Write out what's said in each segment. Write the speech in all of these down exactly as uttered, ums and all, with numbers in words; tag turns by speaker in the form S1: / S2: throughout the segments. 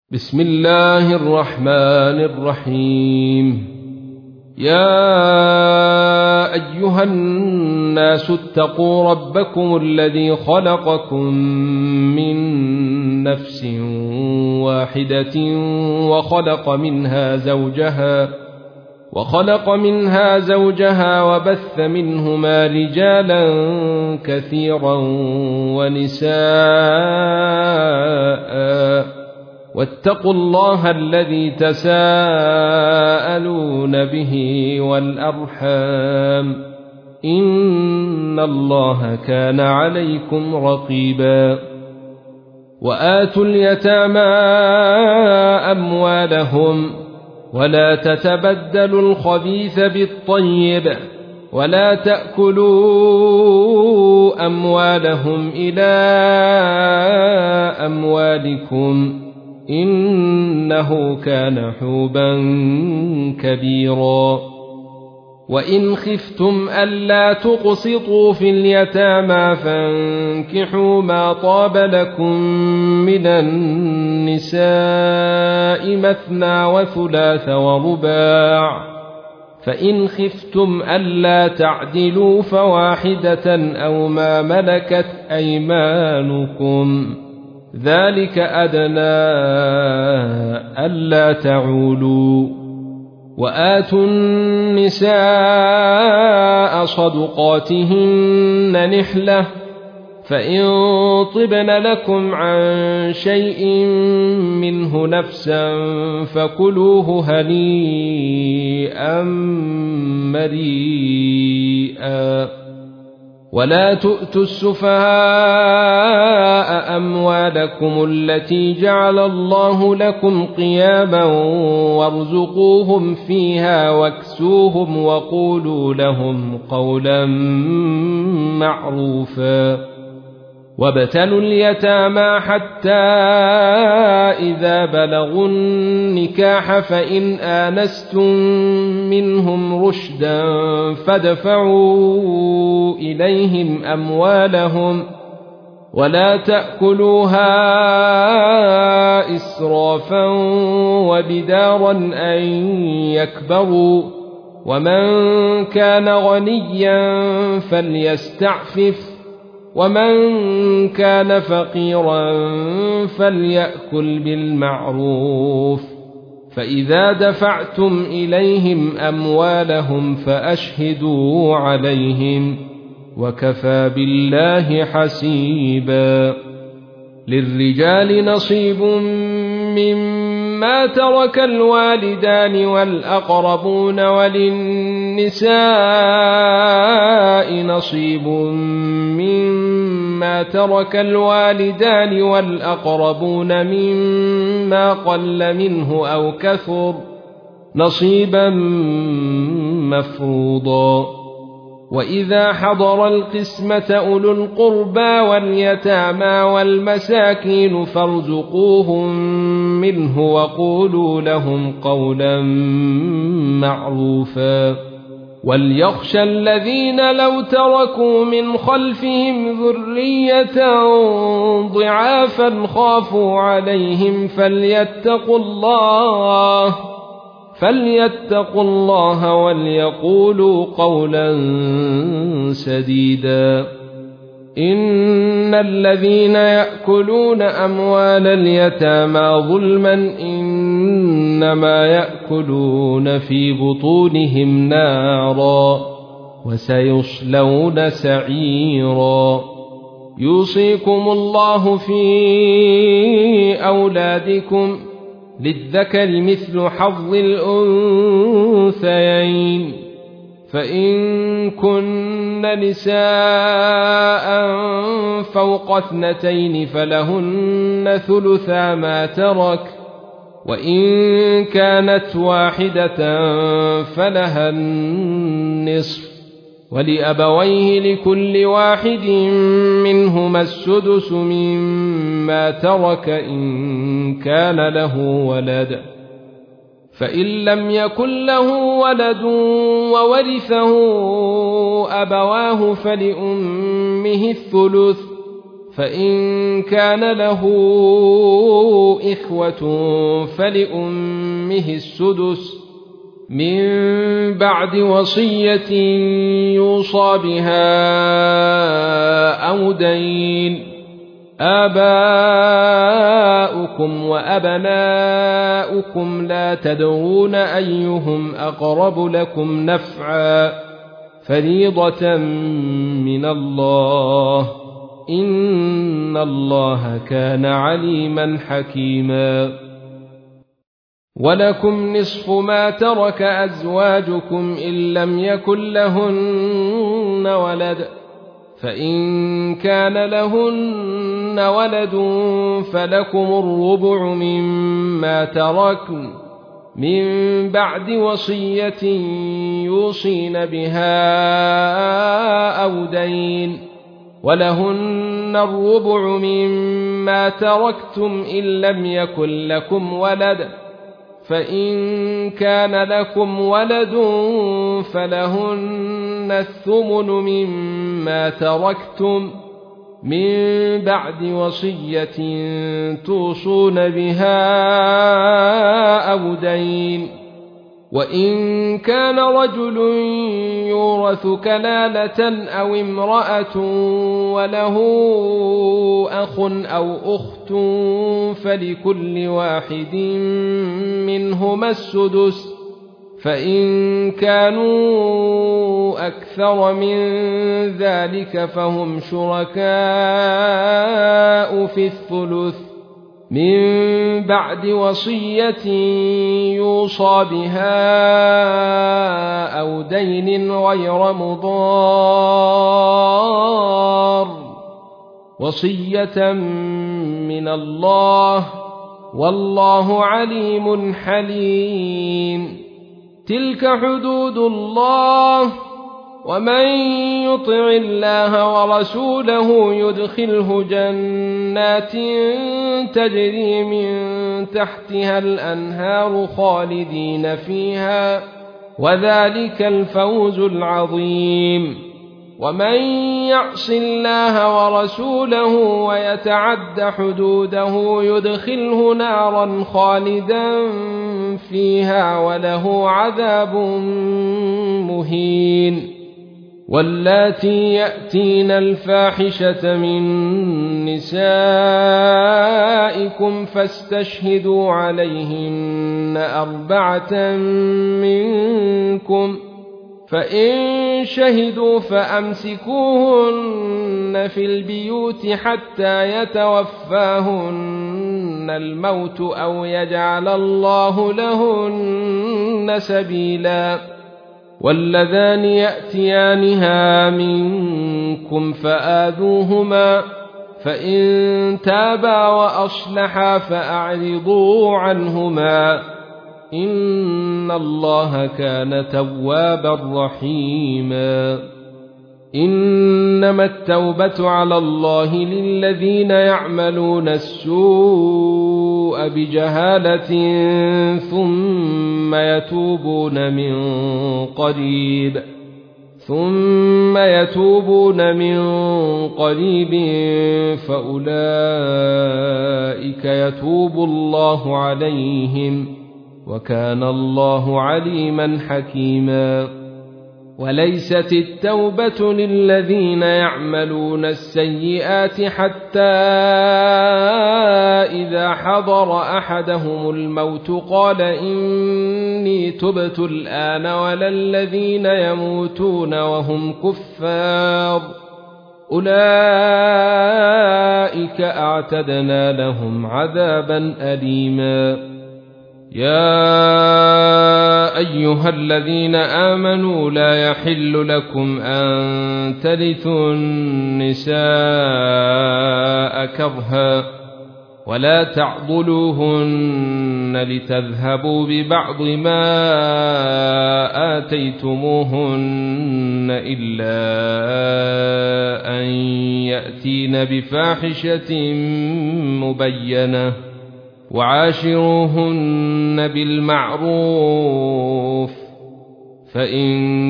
S1: بسم الله الرحمن الرحيم. يا أيها الناس اتقوا ربكم الذي خلقكم من نفس واحدة وخلق منها زوجها وخلق منها زوجها وبث منهما رجالا كثيرا ونساء واتقوا الله الذي تساءلون به والأرحام إن الله كان عليكم رقيبا. وآتوا اليتامى أموالهم ولا تتبدلوا الخبيث بالطيب ولا تأكلوا أموالهم إلى أموالكم إنه كان حوبا كبيرا. وإن خفتم ألا تقسطوا في اليتامى فانكحوا ما طاب لكم من النساء مثنى وثلاث ورباع، فإن خفتم ألا تعدلوا فواحدة أو ما ملكت أيمانكم ذلك أدنى ألا تعولوا. وآتوا النساء صدقاتهن نحلة، فإن طبن لكم عن شيء منه نفسا فكلوه هنيئا مريئا. ولا تؤتوا السفهاء أموالكم التي جعل الله لكم قياما وارزقوهم فيها واكسوهم وقولوا لهم قولا معروفا. وابتلوا اليتامى حتى إذا بلغوا النكاح فإن آنستم منهم رشدا فادفعوا إليهم أموالهم ولا تأكلوها إسرافا وبدارا أن يكبروا، ومن كان غنيا فليستعفف ومن كان فقيرا فليأكل بالمعروف. فإذا دفعتم إليهم أموالهم فأشهدوا عليهم وكفى بالله حسيبا. للرجال نصيب مما ترك الوالدان والأقربون وللنساء نصيب مما ترك الوالدان والأقربون مما قل منه أو كثر نصيبا مفروضا. وإذا حضر القسمة أولو القربى واليتامى والمساكين فارزقوهم منه وقولوا لهم قولا معروفا. وليخشى الذين لو تركوا من خلفهم ذرية ضعافا خافوا عليهم فليتقوا الله فليتقوا الله وليقولوا قولا سديدا. إن الذين يأكلون أموال اليتامى ظلما إنما يأكلون في بطونهم نارا وسيصلون سعيرا. يوصيكم الله في أولادكم للذكر مثل حظ الأنثيين، فإن كن نساء فوق اثنتين فلهن ثلثا ما ترك، وإن كانت واحدة فلها النصف، ولأبويه لكل واحد منهما السدس مما ترك إن كان له ولد، فإن لم يكن له ولد وورثه أبواه فلأمه الثلث، فإن كان له إخوة فلأمه السدس من بعد وصية يوصى بها أو دين. آباؤكم وأبناؤكم لا تدرون أيهم أقرب لكم نفعا فريضة من الله إن الله كان عليما حكيما. ولكم نصف ما ترك أزواجكم إن لم يكن لهن ولد، فإن كان لهن ولد فلكم الربع مما تركن من بعد وصية يوصين بها أو دين، ولهن الربع مما تركتم إن لم يكن لكم ولد، فإن كان لكم ولد فلهن الثمن مما تركتم من بعد وصية توصون بها أو دين. وإن كان رجل يورث كلالة أو امرأة وله أخ أو أخت فلكل واحد منهما السدس، فإن كانوا أكثر من ذلك فهم شركاء في الثلث من بعد وصية يوصى بها أو دين غير مضار، وصية من الله والله عليم حليم. تلك حدود الله ومن يطع الله ورسوله يدخله جنات تجري من تحتها الأنهار خالدين فيها وذلك الفوز العظيم. ومن يعص الله ورسوله ويتعد حدوده يدخله نارا خالدا فيها وله عذاب مهين. واللاتي يأتين الفاحشة من نسائكم فاستشهدوا عليهن أربعة منكم، فإن شهدوا فأمسكوهن في البيوت حتى يتوفاهن الموت أو يجعل الله لهن سبيلا. واللذان يأتيانها منكم فآذوهما، فإن تابا وأصلحا فأعرضوا عنهما إن الله كان توابا رحيما. إنما التوبة على الله للذين يعملون السوء بجهالة ثم يتوبون من قريب ثم يتوبون من قريب فأولئك يتوب الله عليهم وكان الله عليما حكيما. وليست التوبة للذين يعملون السيئات حتى إذا حضر أحدهم الموت قال إني تبت الآن ولا الذين يموتون وهم كفار أولئك أعتدنا لهم عذابا أليما. يا أيها الذين آمنوا لا يحل لكم أن ترثوا النساء كرها ولا تعضلوهن لتذهبوا ببعض ما آتيتموهن إلا أن يأتين بفاحشة مبينة وعاشروهن بالمعروف فإن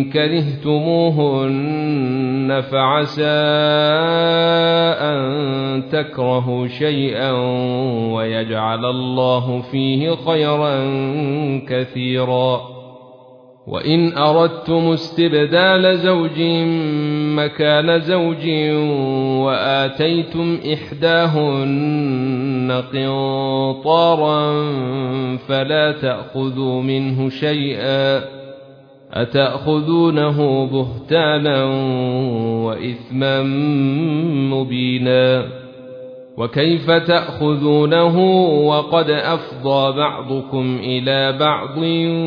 S1: كرهتموهن فعسى أن تكرهوا شيئا ويجعل الله فيه خيرا كثيرا. وإن أردتم استبدال زوج مكان زوج وآتيتم إحداهن قنطارا فلا تأخذوا منه شيئا أتأخذونه بهتانا وإثما مبينا. وكيف تأخذونه وقد أفضى بعضكم إلى بعض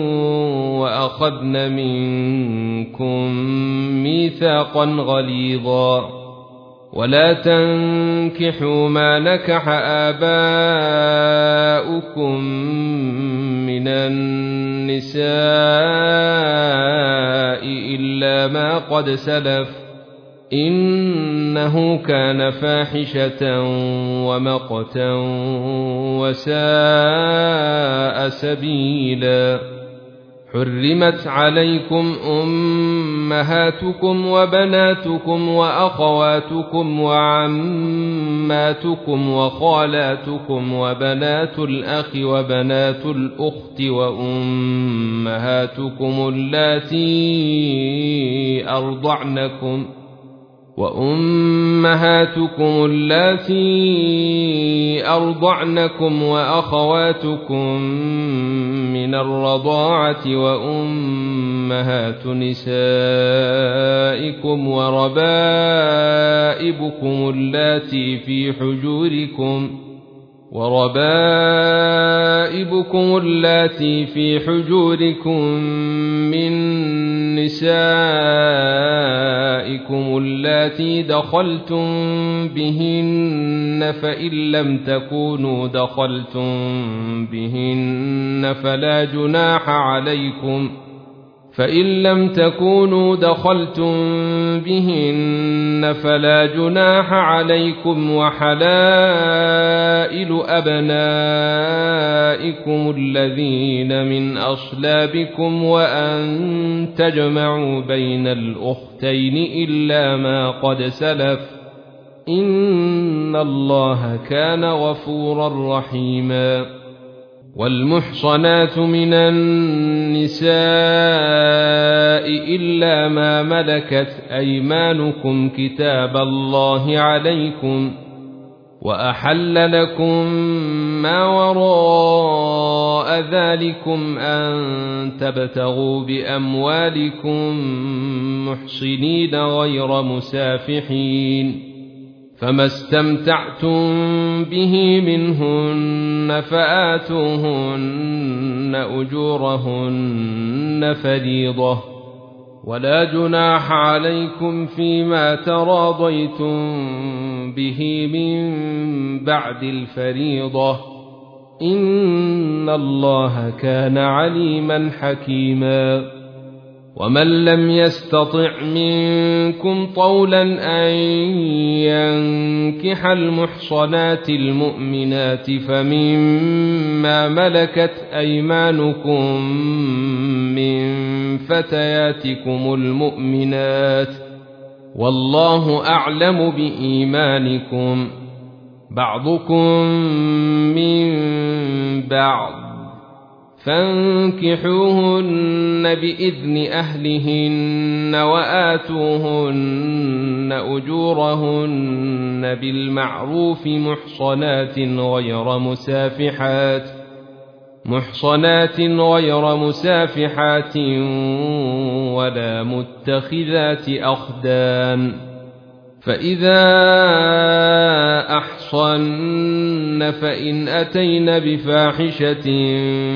S1: وأخذن منكم ميثاقا غليظا. ولا تنكحوا ما نكح آباؤكم من النساء إلا ما قد سلف إنه كان فاحشة ومقتا وساء سبيلا. حرمت عليكم أمهاتكم وبناتكم وأخواتكم وعماتكم وخالاتكم وبنات الأخ وبنات الأخت وأمهاتكم اللاتي أرضعنكم وأمهاتكم اللاتي أرضعنكم وأخواتكم من الرضاعة وأمهات نسائكم وربائبكم اللاتي في حجوركم وربائبكم اللاتي في حجوركم من نسائكم اللاتي دخلتم بهن فإن لم تكونوا دخلتم بهن فلا جناح عليكم فإن لم تكونوا دخلتم بهن فلا جناح عليكم وحلائل أبنائكم الذين من أصلابكم وأن تجمعوا بين الأختين إلا ما قد سلف إن الله كان غفورا رحيما. والمحصنات من النساء إلا ما ملكت أيمانكم كتاب الله عليكم وأحل لكم ما وراء ذلكم أن تبتغوا بأموالكم محصنين غير مسافحين فما استمتعتم به منهن فآتوهن أجورهن فريضة ولا جناح عليكم فيما تراضيتم به من بعد الفريضة إن الله كان عليما حكيما. ومن لم يستطع منكم طولا أن ينكح المحصنات المؤمنات فمما ملكت أيمانكم من فتياتكم المؤمنات والله أعلم بإيمانكم بعضكم من بعض فانكحوهن بإذن أهلهن وآتوهن أجورهن بالمعروف محصنات غير مسافحات محصنات غير مسافحات ولا متخذات أخدان فإذا أحصن فإن أتين بفاحشة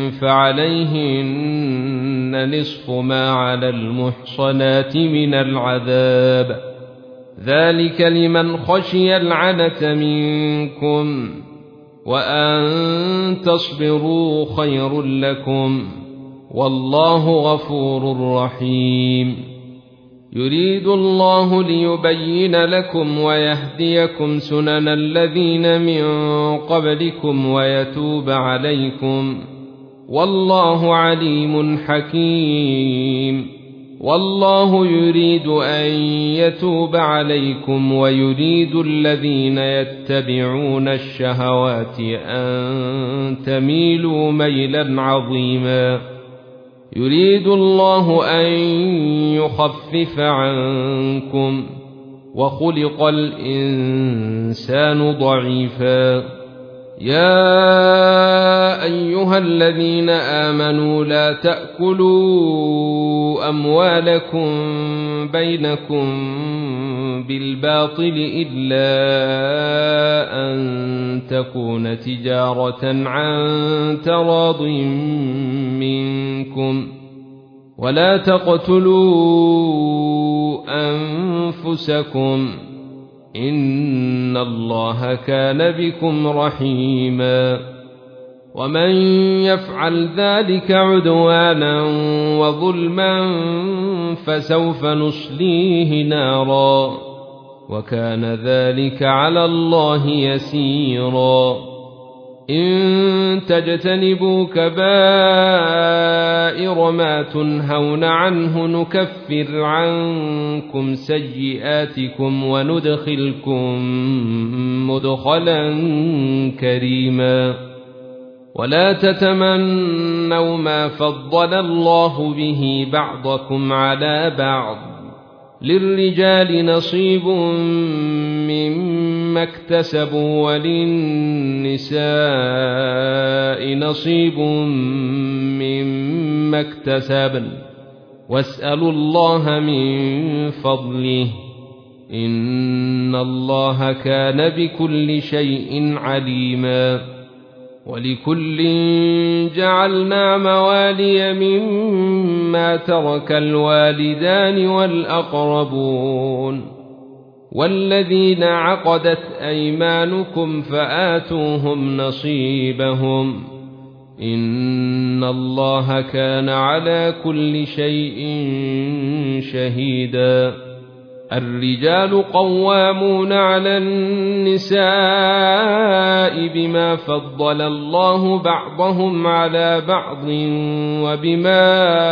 S1: فعليهن نصف ما على المحصنات من العذاب ذلك لمن خشي العنة منكم وأن تصبروا خير لكم والله غفور رحيم. يريد الله ليبين لكم ويهديكم سنن الذين من قبلكم ويتوب عليكم والله عليم حكيم. والله يريد أن يتوب عليكم ويريد الذين يتبعون الشهوات أن تميلوا ميلا عظيما يريد الله أن يخفف عنكم وخلق الإنسان ضعيفا يا أيها الذين آمنوا لا تأكلوا أموالكم بينكم بالباطل إلا أن تكون تجارة عن تراض منكم ولا تقتلوا أنفسكم إن الله كان بكم رحيما ومن يفعل ذلك عدوانا وظلما فسوف نصليه نارا وكان ذلك على الله يسيرا إن تجتنبوا كبائر ما تنهون عنه نكفر عنكم سيئاتكم وندخلكم مدخلا كريما ولا تتمنوا ما فضل الله به بعضكم على بعض للرجال نصيب مما اكتسبوا وللنساء نصيب مما اكتسبن واسألوا الله من فضله إن الله كان بكل شيء عليما ولكل جعلنا موالي مما ترك الوالدان والأقربون والذين عقدت أيمانكم فآتوهم نصيبهم إن الله كان على كل شيء شهيدا الرجال قوامون على النساء بما فضل الله بعضهم على بعض وبما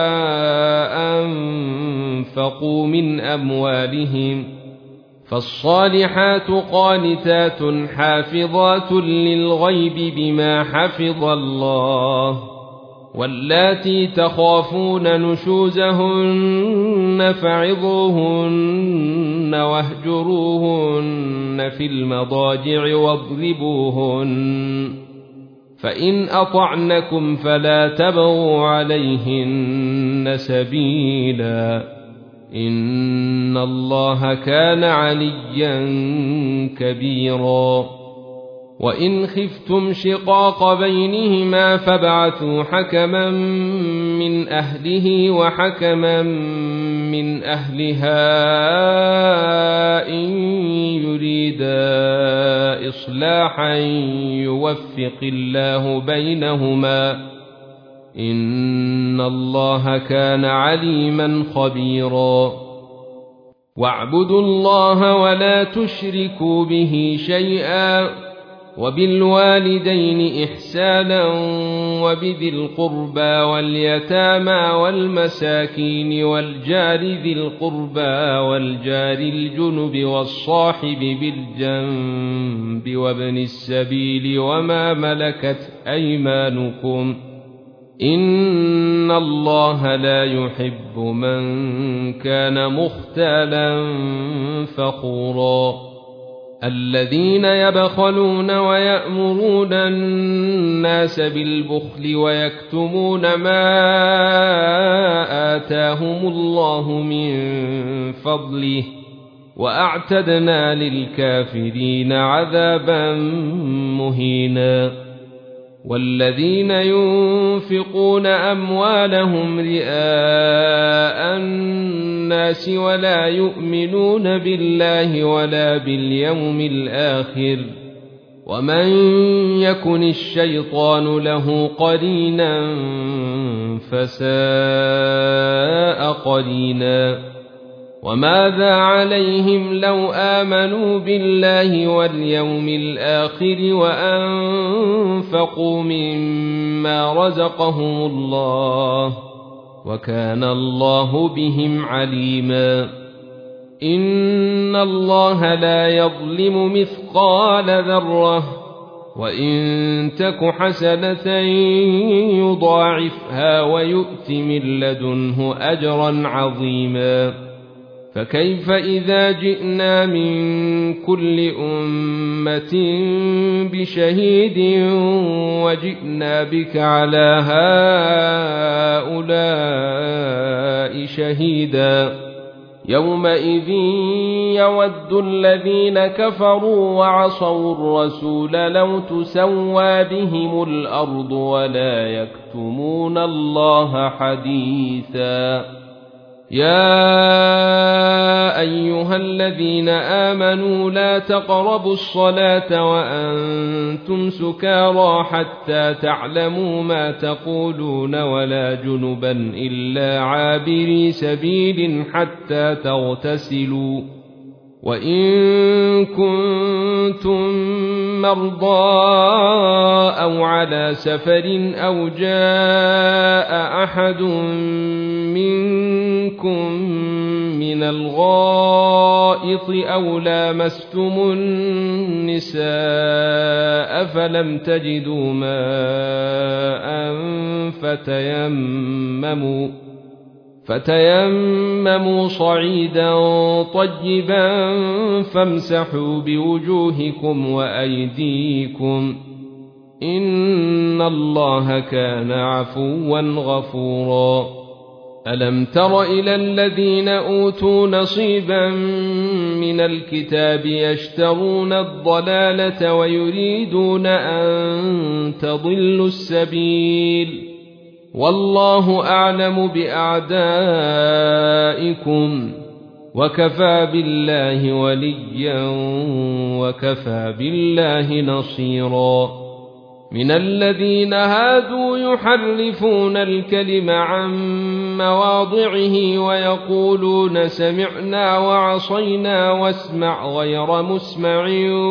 S1: أنفقوا من أموالهم فالصالحات قانتات حافظات للغيب بما حفظ الله واللاتي تخافون نشوزهن فعظوهن واهجروهن في المضاجع واضربوهن فإن أطعنكم فلا تبغوا عليهن سبيلا إن الله كان عليا كبيرا وإن خفتم شقاق بينهما فابعثوا حكما من أهله وحكما من أهلها إن يريدا إصلاحا يوفق الله بينهما إن الله كان عليما خبيرا واعبدوا الله ولا تشركوا به شيئا وبالوالدين إحسانا وبذي القربى واليتامى والمساكين والجار ذي القربى والجار الجنب والصاحب بالجنب وابن السبيل وما ملكت أيمانكم إن الله لا يحب من كان مختالا فخورا الذين يبخلون ويأمرون الناس بالبخل ويكتمون ما آتاهم الله من فضله وأعتدنا للكافرين عذابا مهينا والذين ينفقون أموالهم رئاء الناس ولا يؤمنون بالله ولا باليوم الآخر ومن يكن الشيطان له قرينا فساء قرينا وماذا عليهم لو آمنوا بالله واليوم الآخر وأنفقوا مما رزقهم الله وكان الله بهم عليما إن الله لا يظلم مثقال ذرة وإن تك حسنة يضاعفها ويؤت من لدنه أجرا عظيما فكيف إذا جئنا من كل أمة بشهيد وجئنا بك على هؤلاء شهيدا يومئذ يود الذين كفروا وعصوا الرسول لو تسوى بهم الأرض ولا يكتمون الله حديثا يا أيها الذين آمنوا لا تقربوا الصلاة وأنتم سكارى حتى تعلموا ما تقولون ولا جنبا إلا عابري سبيل حتى تغتسلوا وإن كنتم مرضى أو على سفر أو جاء أحد منكم من الغائط أو لامستم النساء فلم تجدوا ماء فتيمموا فتيمموا صعيدا طيبا فامسحوا بوجوهكم وأيديكم إن الله كان عفوا غفورا ألم تر إلى الذين أوتوا نصيبا من الكتاب يشترون الضلالة ويريدون أن تضلوا السبيل والله أعلم بأعدائكم وكفى بالله وليا وكفى بالله نصيرا من الذين هادوا يحرفون الكلم عن مواضعه ويقولون سمعنا وعصينا واسمع غير مسمع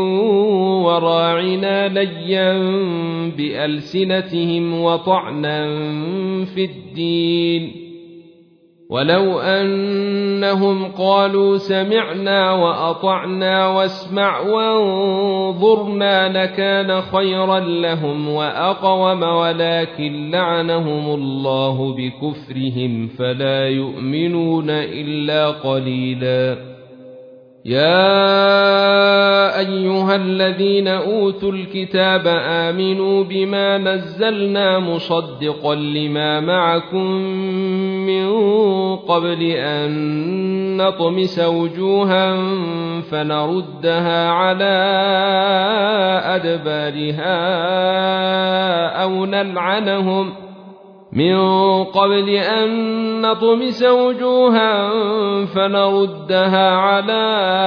S1: وراعنا ليا بألسنتهم وطعنا في الدين ولو أنهم قالوا سمعنا وأطعنا واسمع وانظرنا لكان خيرا لهم وأقوم ولكن لعنهم الله بكفرهم فلا يؤمنون إلا قليلا يا أيها الذين أوتوا الكتاب آمنوا بما نزلنا مصدقا لما معكم من قبل أن نطمس وجوها فنردها على أدبارها أو نلعنهم من قبل أن نطمس وجوها فنردها على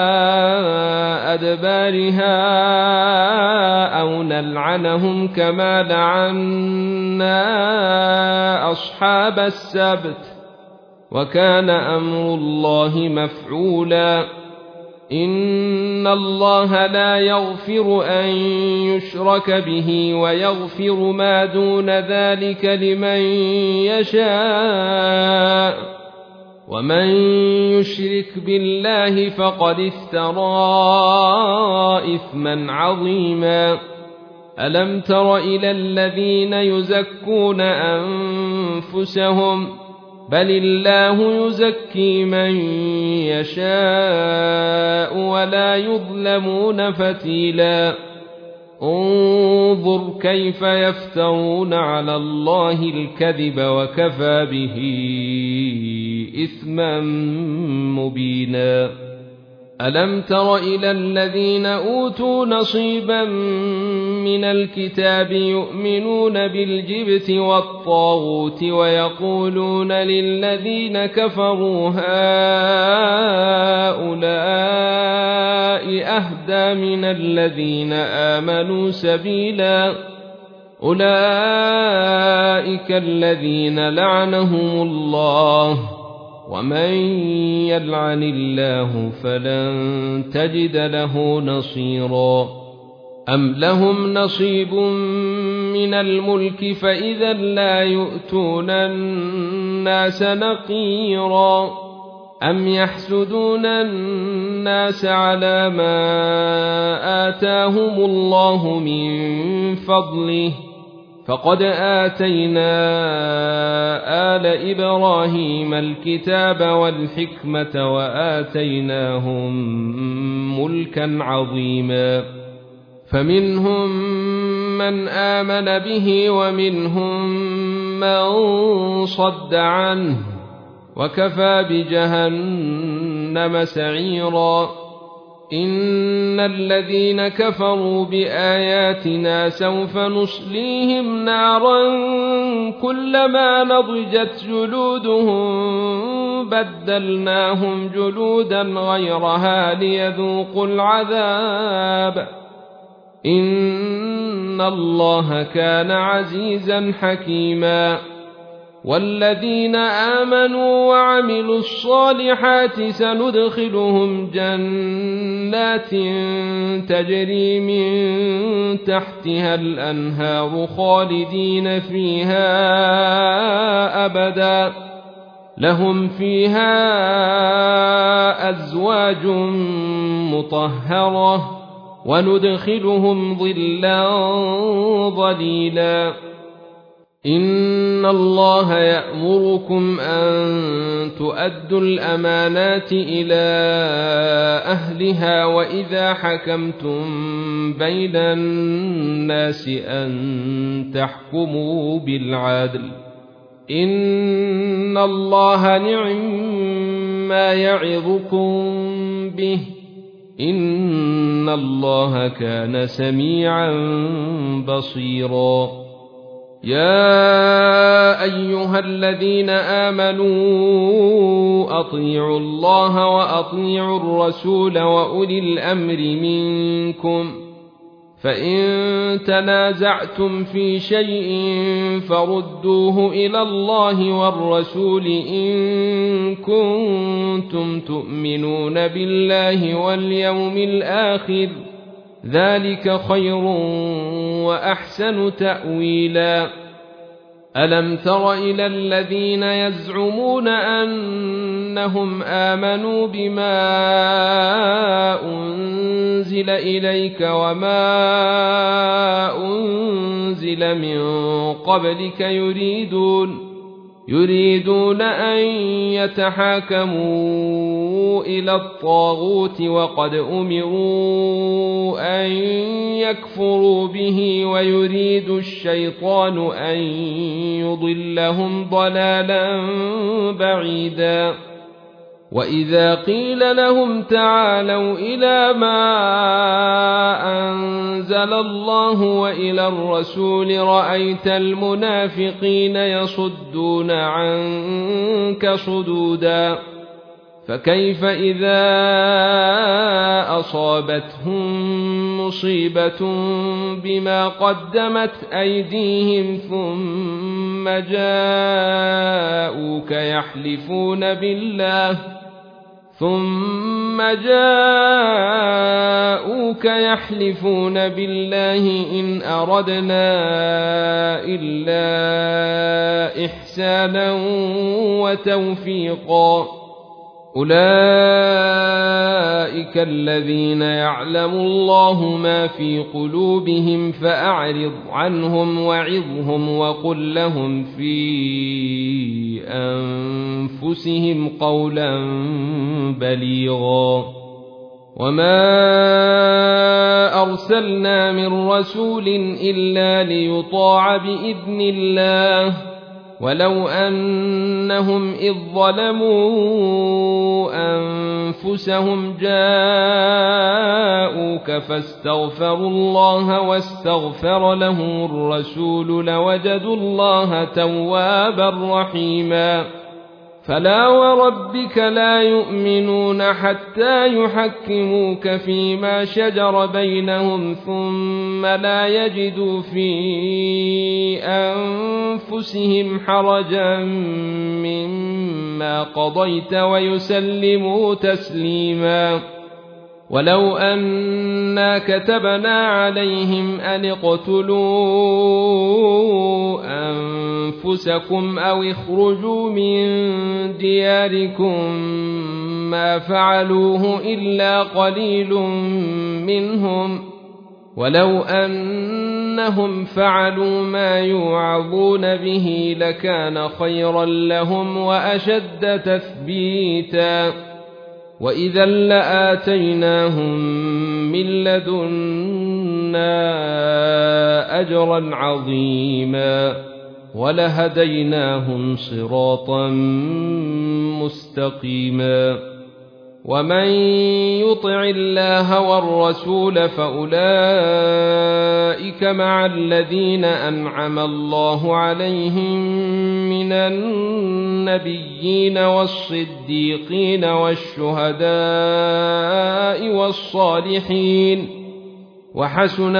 S1: أدبارها أو نلعنهم كما لعنا أصحاب السبت وكان أمر الله مفعولا إن الله لا يغفر أن يشرك به ويغفر ما دون ذلك لمن يشاء ومن يشرك بالله فقد افترى إثما عظيما ألم تر إلى الذين يزكون أنفسهم بل الله يزكي من يشاء ولا يظلمون فتيلا انظر كيف يفترون على الله الكذب وكفى به إثما مبينا ألم تر إلى الذين أوتوا نصيبا من الكتاب يؤمنون بالجبت والطاغوت ويقولون للذين كفروا هؤلاء أهدى من الذين آمنوا سبيلا أولئك الذين لعنهم الله ومن يلعن الله فلن تجد له نصيرا أم لهم نصيب من الملك فإذا لا يؤتون الناس نقيرا أم يحسدون الناس على ما آتاهم الله من فضله فقد آتينا آل إبراهيم الكتاب والحكمة وآتيناهم ملكا عظيما فمنهم من آمن به ومنهم من صد عنه وكفى بجهنم سعيرا إن الذين كفروا بآياتنا سوف نصليهم نارا كلما نضجت جلودهم بدلناهم جلودا غيرها ليذوقوا العذاب إن الله كان عزيزا حكيما والذين آمنوا وعملوا الصالحات سندخلهم جنات تجري من تحتها الأنهار خالدين فيها أبدا لهم فيها أزواج مطهرة وندخلهم ظلا ظليلا إن الله يأمركم أن تؤدوا الأمانات إلى أهلها وإذا حكمتم بين الناس أن تحكموا بالعدل إن الله نعم ما يعظكم به إن الله كان سميعا بصيرا يا أيها الذين آمنوا أطيعوا الله وأطيعوا الرسول وأولي الأمر منكم فإن تنازعتم في شيء فردوه إلى الله والرسول إن كنتم تؤمنون بالله واليوم الآخر ذلك خير وأحسن تأويلا ألم تر إلى الذين يزعمون أنهم آمنوا بما أنزل إليك وما أنزل من قبلك يريدون يريدون أن يتحاكموا إلى الطاغوت وقد أمروا أن يكفروا به ويريد الشيطان أن يضلهم ضلالا بعيدا وإذا قيل لهم تعالوا إلى ما أنزل الله وإلى الرسول رأيت المنافقين يصدون عنك صدودا فكيف إذا أصابتهم مصيبة بما قدمت أيديهم ثم جاءوك يحلفون بالله ثم جاءوك يحلفون بالله إن أردنا إلا إحسانا وتوفيقا أولئك الذين يعلم الله ما في قلوبهم فأعرض عنهم وعظهم وقل لهم في أنفسهم قولا بليغا وما أرسلنا من رسول إلا ليطاع بإذن الله ولو أنهم إذ ظلموا أنفسهم جاءوك فاستغفروا الله واستغفر لهم الرسول لوجدوا الله توابا رحيما فلا وربك لا يؤمنون حتى يحكموك فيما شجر بينهم ثم لا يجدوا في أنفسهم حرجا مما قضيت ويسلموا تسليما ولو أنا كتبنا عليهم أن اقتلوا أنفسكم أو اخرجوا من دياركم ما فعلوه إلا قليل منهم ولو أنهم فعلوا ما يوعظون به لكان خيرا لهم وأشد تثبيتا وإذا لآتيناهم من لدنا أجرا عظيما ولهديناهم صراطا مستقيما ومن يطع الله والرسول فأولئك مع الذين أنعم الله عليهم من النبيين والصديقين والشهداء والصالحين وحسن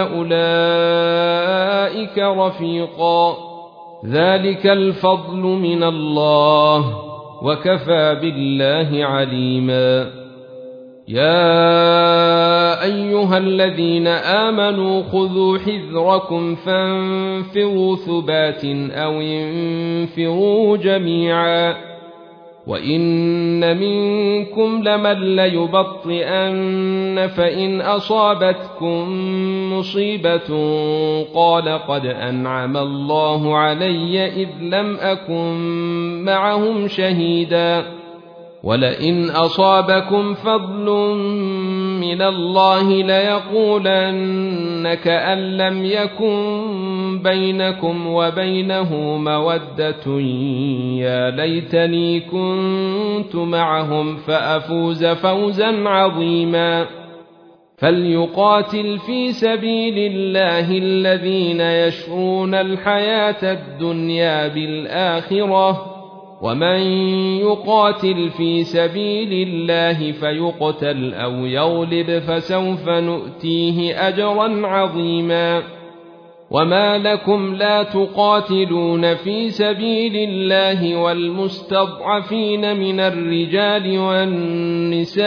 S1: أولئك رفيقا ذلك الفضل من الله وكفى بالله عليما يا أيها الذين آمنوا خذوا حذركم فانفروا ثبات أو انفروا جميعا وإن منكم لمن ليبطئن فإن أصابتكم مصيبة قال قد أنعم الله علي إذ لم أكن معهم شهيدا ولئن أصابكم فضل من الله ليقولن كأن لم يكن بينكم وبينه مودة يا ليتني كنت معهم فأفوز فوزا عظيما فليقاتل في سبيل الله الذين يشرون الحياة الدنيا بالآخرة ومن يقاتل في سبيل الله فيقتل أو يغلب فسوف نؤتيه أجرا عظيما وما لكم لا تقاتلون في سبيل الله والمستضعفين من الرجال والنساء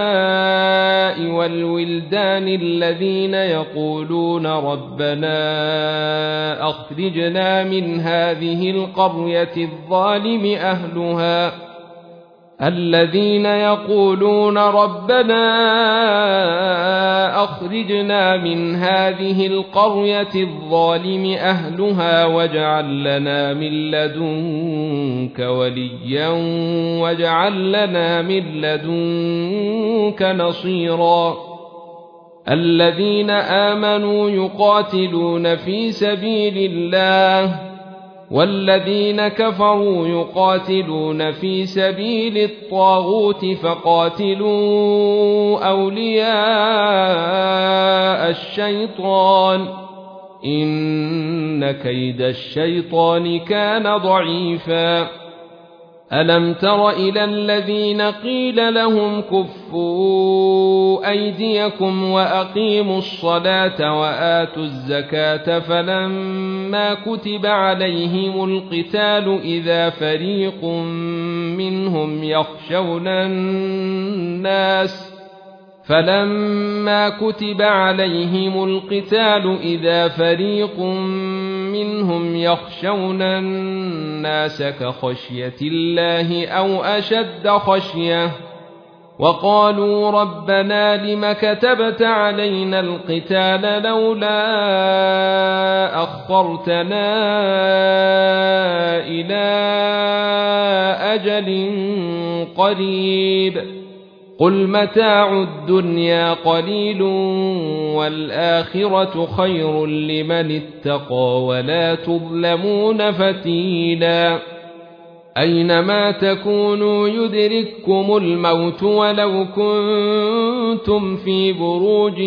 S1: والولدان الذين يقولون ربنا أخرجنا من هذه القرية الظالم أهلها الذين يقولون ربنا أخرجنا من هذه القرية الظالم أهلها واجعل لنا من لدنك وليا واجعل لنا من لدنك نصيرا الذين آمنوا يقاتلون في سبيل الله والذين كفروا يقاتلون في سبيل الطاغوت فقاتلوا أولياء الشيطان إن كيد الشيطان كان ضعيفا ألم تر إلى الذين قيل لهم كفوا أيديكم وأقيموا الصلاة وآتوا الزكاة فلما كتب عليهم القتال إذا فريق منهم يخشون الناس فلما كتب عليهم القتال إذا فريق منهم يخشون الناس كخشية الله أو أشد خشية وقالوا ربنا لم كتبت علينا القتال لولا أخرتنا إلى أجل قريب قل متاع الدنيا قليل والآخرة خير لمن اتقى ولا تظلمون فتيلا أينما تكونوا يدرككم الموت ولو كنتم في بروج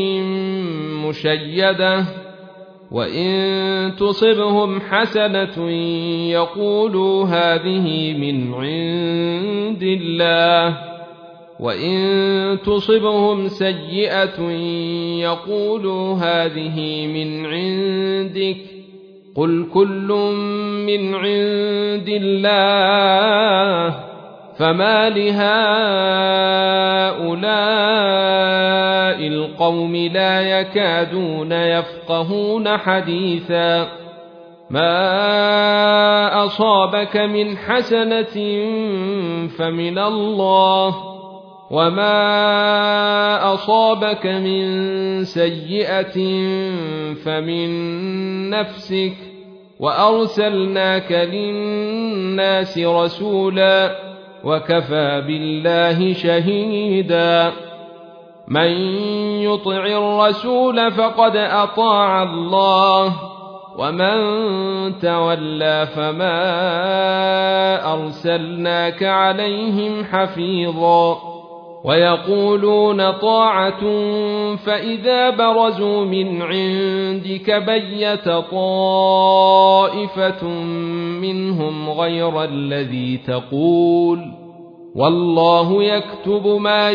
S1: مشيدة وإن تصبهم حسنة يقولوا هذه من عند الله وإن تصبهم سيئة يقولوا هذه من عندك قل كل من عند الله فما لهؤلاء القوم لا يكادون يفقهون حديثا ما أصابك من حسنة فمن الله وما أصابك من سيئة فمن نفسك وأرسلناك للناس رسولا وكفى بالله شهيدا من يطع الرسول فقد أطاع الله ومن تولى فما أرسلناك عليهم حفيظا ويقولون طاعة فإذا برزوا من عندك بيت طائفة منهم غير الذي تقول والله يكتب ما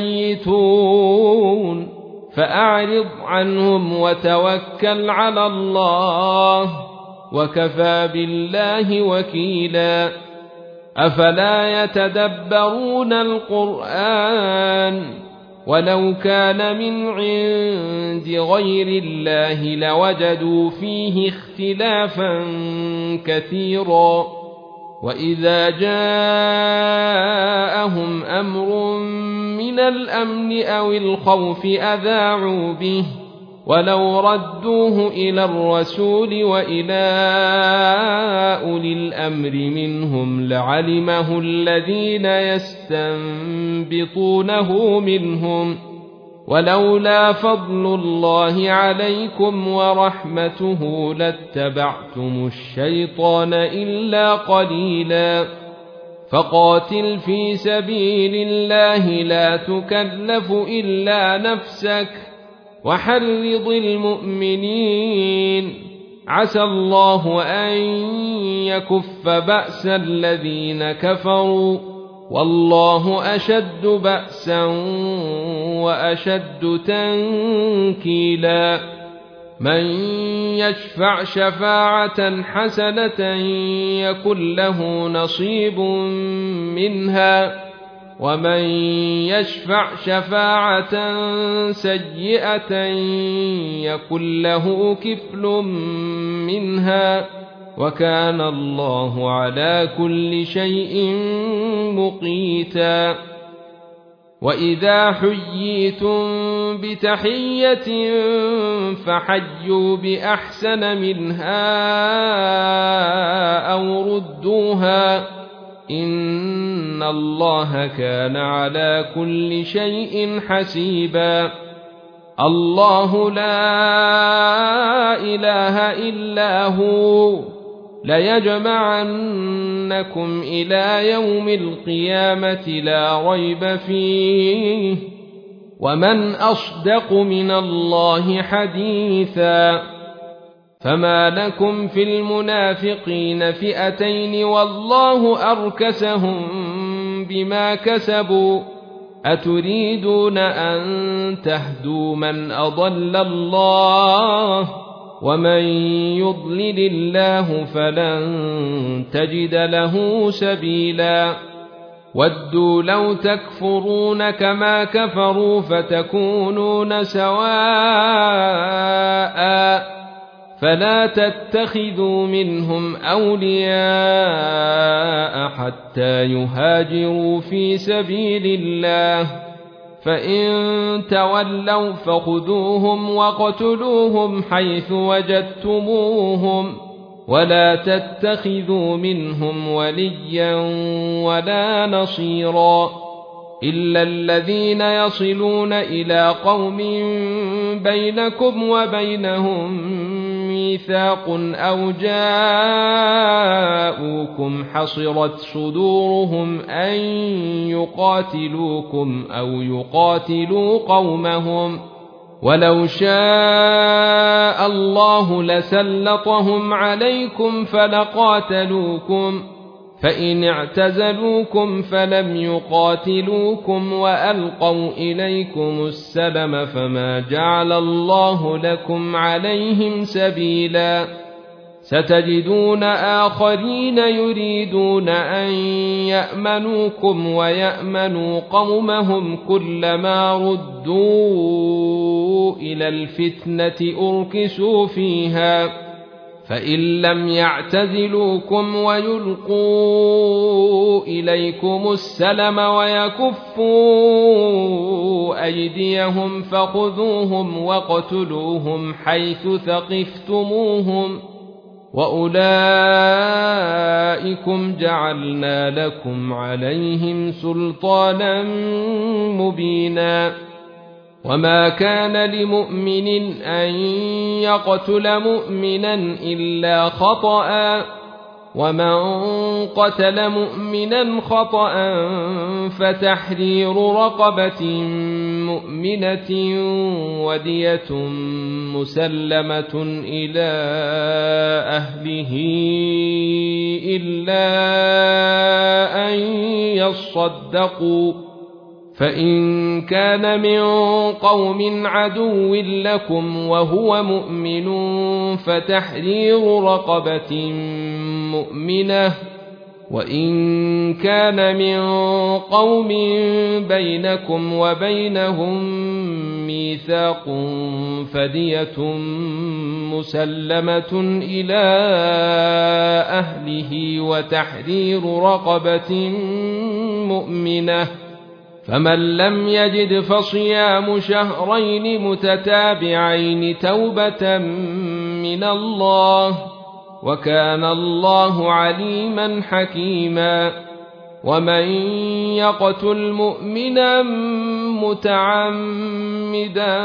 S1: يبيتون فأعرض عنهم وتوكل على الله وكفى بالله وكيلا أفلا يتدبرون القرآن ولو كان من عند غير الله لوجدوا فيه اختلافا كثيرا وإذا جاءهم أمر من الأمن أو الخوف أذاعوا به ولو ردوه إلى الرسول وإلى أولي الأمر منهم لعلمه الذين يستنبطونه منهم ولولا فضل الله عليكم ورحمته لاتبعتم الشيطان إلا قليلا فقاتل في سبيل الله لا تكلف إلا نفسك وحرض المؤمنين عسى الله أن يكف بأس الذين كفروا والله أشد بأسا وأشد تنكيلا من يشفع شفاعة حسنة يكن له نصيب منها ومن يشفع شفاعة سيئة يكن له كفل منها وكان الله على كل شيء مقيتا وإذا حييتم بتحية فحيوا بأحسن منها أو ردوها إن الله كان على كل شيء حسيبا الله لا إله إلا هو ليجمعنكم إلى يوم القيامة لا ريب فيه ومن أصدق من الله حديثا فما لكم في المنافقين فئتين والله أركسهم بما كسبوا أتريدون أن تهدوا من أضل الله ومن يضلل الله فلن تجد له سبيلا ودوا لو تكفرون كما كفروا فتكونون سواء فلا تتخذوا منهم أولياء حتى يهاجروا في سبيل الله فإن تولوا فخذوهم وقتلوهم حيث وجدتموهم ولا تتخذوا منهم وليا ولا نصيرا إلا الذين يصلون إلى قوم بينكم وبينهم ميثاق أو جاءوكم حصرت صدورهم أن يقاتلوكم أو يقاتلوا قومهم ولو شاء الله لسلطهم عليكم فلقاتلوكم فإن اعتزلوكم فلم يقاتلوكم وألقوا إليكم السلم فما جعل الله لكم عليهم سبيلا ستجدون آخرين يريدون أن يأمنوكم ويأمنوا قومهم كلما ردوا إلى الفتنة أركسوا فيها فإن لم يعتزلوكم ويلقوا إليكم السلم ويكفوا أيديهم فخذوهم واقتلوهم حيث ثقفتموهم وأولئكم جعلنا لكم عليهم سلطانا مبينا وما كان لمؤمن أن يقتل مؤمنا إلا خطأ ومن قتل مؤمنا خطأ فتحرير رقبة مؤمنة ودية مسلمة إلى أهله إلا أن يصدقوا فإن كان من قوم عدو لكم وهو مؤمن فتحرير رقبة مؤمنة وإن كان من قوم بينكم وبينهم ميثاق فدية مسلمة إلى أهله وتحرير رقبة مؤمنة فمن لم يجد فصيام شهرين متتابعين توبة من الله وكان الله عليما حكيما ومن يقتل مؤمنا متعمدا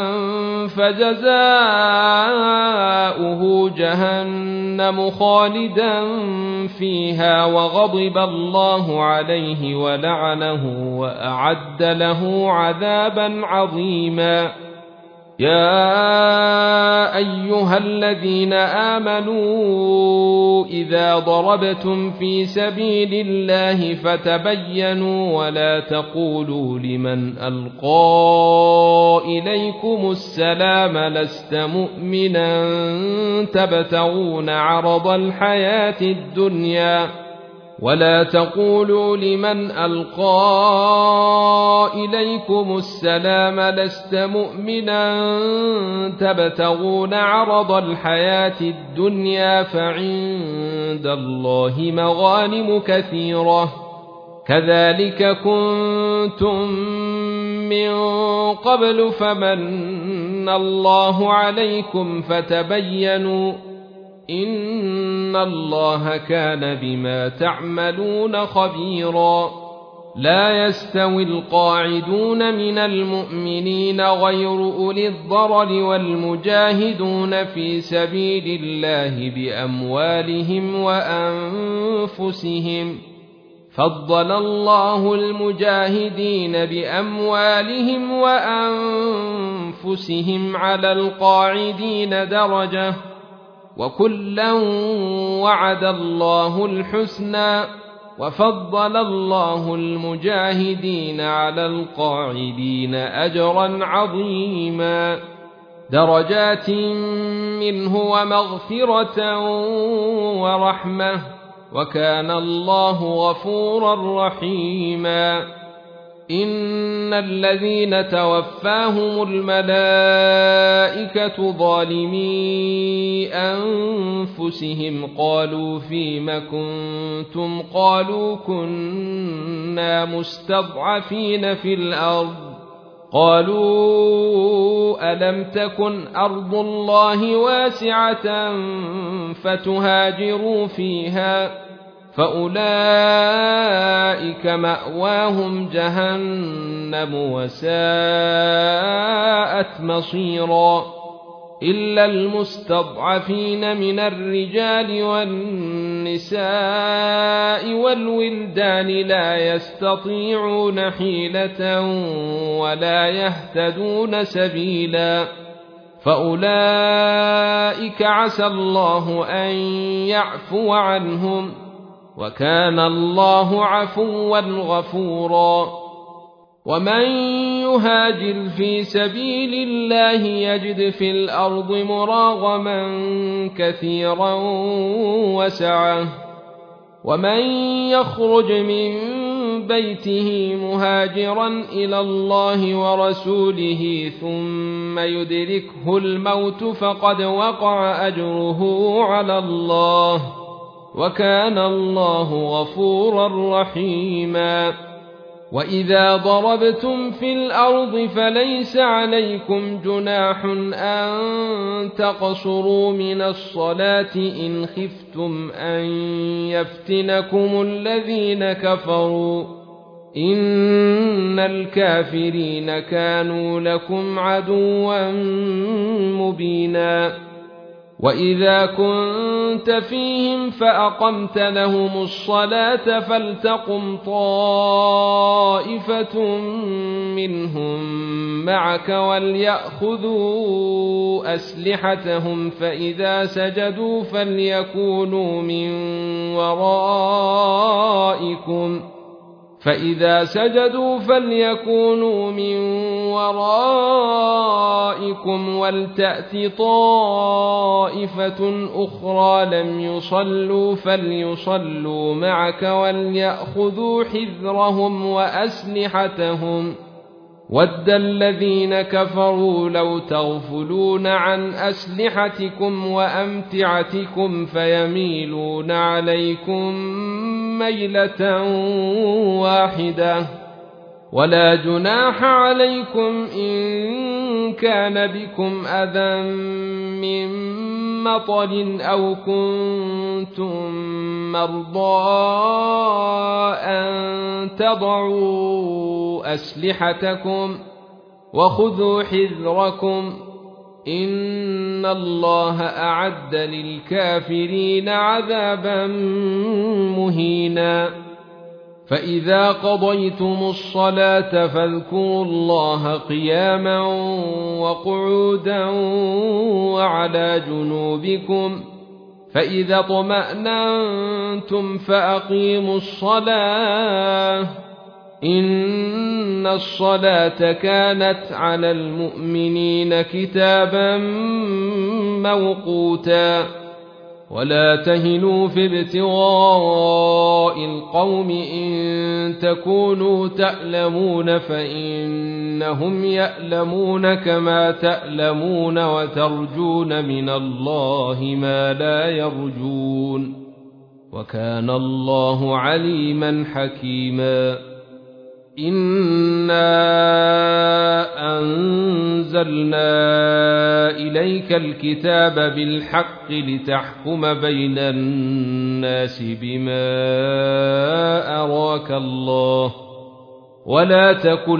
S1: فجزاؤه جهنم خالدا فيها وغضب الله عليه ولعنه وأعد له عذابا عظيما يا أيها الذين آمنوا إذا ضربتم في سبيل الله فتبينوا ولا تقولوا لمن ألقى إليكم السلام لست مؤمنا تبتغون عرض الحياة الدنيا ولا تقولوا لمن ألقى إليكم السلام لست مؤمنا تبتغون عرض الحياة الدنيا فعند الله مغانم كثيرة كذلك كنتم من قبل فمن الله عليكم فتبينوا إن الله كان بما تعملون خبيرا لا يستوي القاعدون من المؤمنين غير أولي الضرر والمجاهدون في سبيل الله بأموالهم وأنفسهم فضل الله المجاهدين بأموالهم وأنفسهم على القاعدين درجة وكلا وعد الله الحسنى وفضل الله المجاهدين على القاعدين أجرا عظيما درجات منه ومغفرة ورحمة وكان الله غفورا رحيما إن الذين توفاهم الملائكة ظالمي أنفسهم قالوا فيم كنتم قالوا كنا مستضعفين في الأرض قالوا ألم تكن أرض الله واسعة فتهاجروا فيها فأولئك مأواهم جهنم وساءت مصيرا إلا المستضعفين من الرجال والنساء والولدان لا يستطيعون حيلة ولا يهتدون سبيلا فأولئك عسى الله أن يعفو عنهم وكان الله عفوا غفورا ومن يهاجر في سبيل الله يجد في الأرض مراغما كثيرا وسعة ومن يخرج من بيته مهاجرا إلى الله ورسوله ثم يدركه الموت فقد وقع أجره على الله وكان الله غفورا رحيما وإذا ضربتم في الأرض فليس عليكم جناح أن تقصروا من الصلاة إن خفتم أن يفتنكم الذين كفروا إن الكافرين كانوا لكم عدوا مبينا وإذا كنت فيهم فأقمت لهم الصلاة فلتقم طائفة منهم معك وليأخذوا أسلحتهم فإذا سجدوا فليكونوا من ورائكم فإذا سجدوا فليكونوا من ورائكم ولتأت طائفة أخرى لم يصلوا فليصلوا معك وليأخذوا حذرهم وأسلحتهم ود الذين كفروا لو تغفلون عن أسلحتكم وأمتعتكم فيميلون عليكم ميلة واحدة ولا جناح عليكم إن كان بكم أذى من مطر أو كنتم مرضى أن تضعوا أسلحتكم وخذوا حذركم إن الله أعد للكافرين عذابا مهينا فإذا قضيتم الصلاة فاذكروا الله قياما وقعودا وعلى جنوبكم فإذا اطمأننتم فأقيموا الصلاة إن الصلاة كانت على المؤمنين كتابا موقوتا ولا تهنوا في ابتغاء القوم إن تكونوا تألمون فإنهم يألمون كما تألمون وترجون من الله ما لا يرجون وكان الله عليما حكيما إنا أنزلنا إليك الكتاب بالحق لتحكم بين الناس بما أراك الله ولا تكن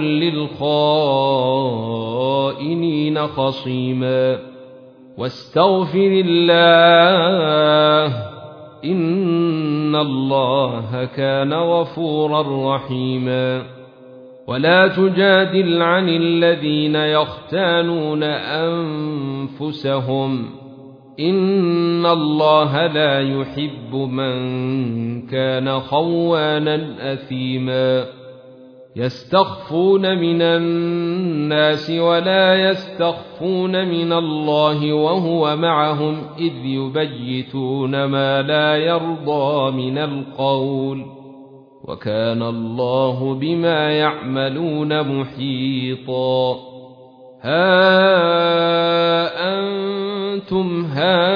S1: للخائنين خصيما واستغفر الله إن الله كان غفورا رحيما ولا تجادل عن الذين يختانون أنفسهم إن الله لا يحب من كان خوانا أثيما يستخفون من الناس ولا يستخفون من الله وهو معهم إذ يبيتون ما لا يرضى من القول وكان الله بما يعملون محيطا ها أنتم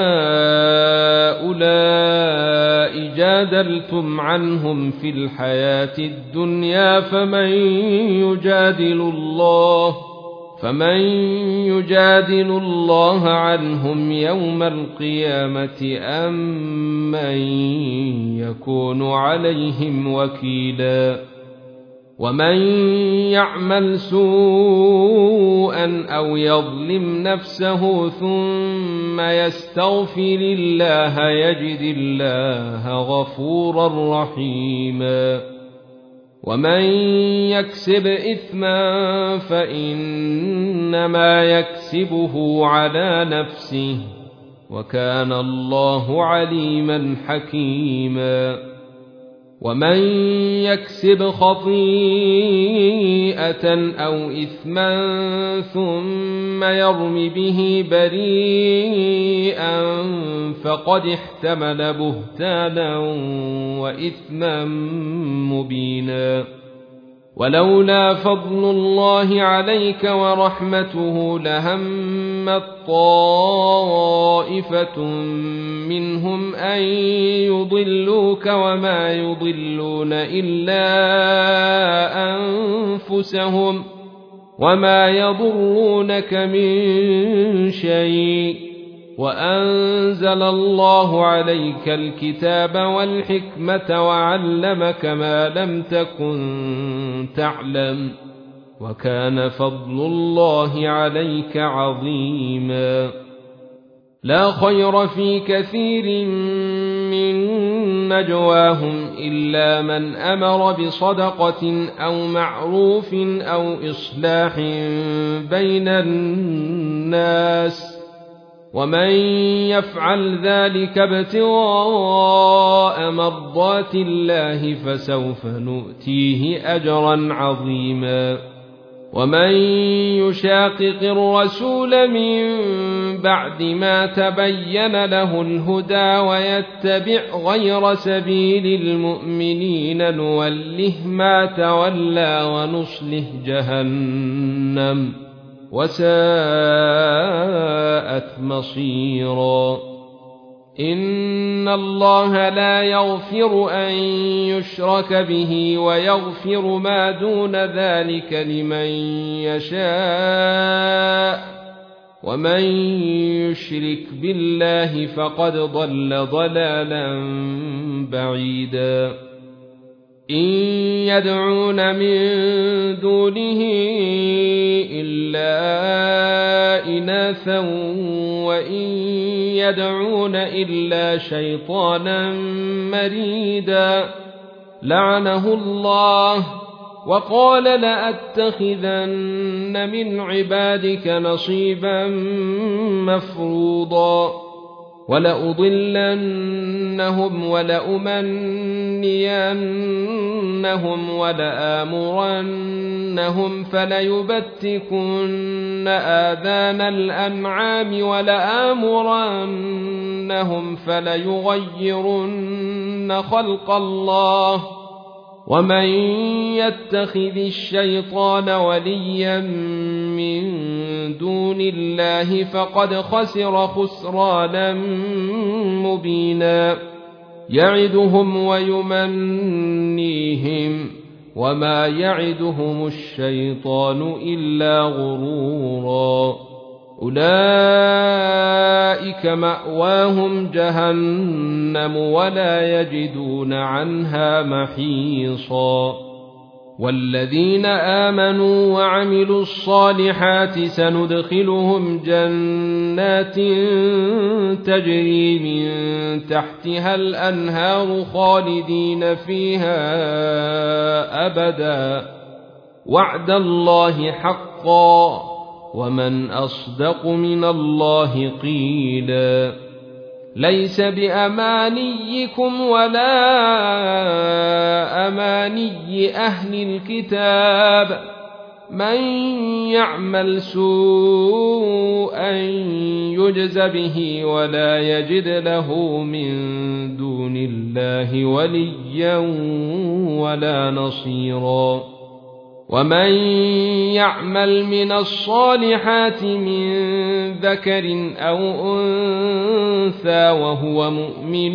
S1: هؤلاء جادلتم عنهم في الحياة الدنيا فمن يجادل الله فمن يجادل الله عنهم يوم القيامة أم من يكون عليهم وكيلا ومن يعمل سوءا أو يظلم نفسه ثم يستغفر الله يجد الله غفورا رحيما ومن يكسب إثما فإنما يكسبه على نفسه وكان الله عليما حكيما ومن يكسب خطيئة أو إثما ثم يرم به بريئا فقد احتمل بهتانا وإثما مبينا ولولا فضل الله عليك ورحمته لهمت طائفة منهم أن يضلوك وما يضلون إلا أنفسهم وما يضرونك من شيء وأنزل الله عليك الكتاب والحكمة وعلمك ما لم تكن تعلم وكان فضل الله عليك عظيما لا خير في كثير من نجواهم إلا من أمر بصدقة أو معروف أو إصلاح بين الناس ومن يفعل ذلك ابتغاء مرضات الله فسوف نؤتيه أجرا عظيما ومن يشاقق الرسول من بعد ما تبين له الهدى ويتبع غير سبيل المؤمنين نوله ما تولى ونصله جهنم وساءت مصيرا إن الله لا يغفر أن يشرك به ويغفر ما دون ذلك لمن يشاء ومن يشرك بالله فقد ضل ضلالا بعيدا إن يدعون من دونه إلا إناثا وإن يدعون إلا شيطانا مريدا لعنه الله وقال لأتخذن من عبادك نصيبا مفروضا ولأضلنهم ولأمنينهم ولآمرنهم فليبتكن آذان الأنعام ولآمرنهم فليغيرن خلق الله ومن يتخذ الشيطان وليا من دون الله فقد خسر خسرانا مبينا يعدهم ويمنيهم وما يعدهم الشيطان إلا غرورا أولئك مأواهم جهنم ولا يجدون عنها محيصا والذين آمنوا وعملوا الصالحات سندخلهم جنات تجري من تحتها الأنهار خالدين فيها أبدا وعد الله حقا ومن أصدق من الله قيلا ليس بأمانيكم ولا أماني أهل الكتاب من يعمل سوءا يجز به ولا يجد له من دون الله وليا ولا نصيرا ومن يعمل من الصالحات من ذكر أو أنثى وهو مؤمن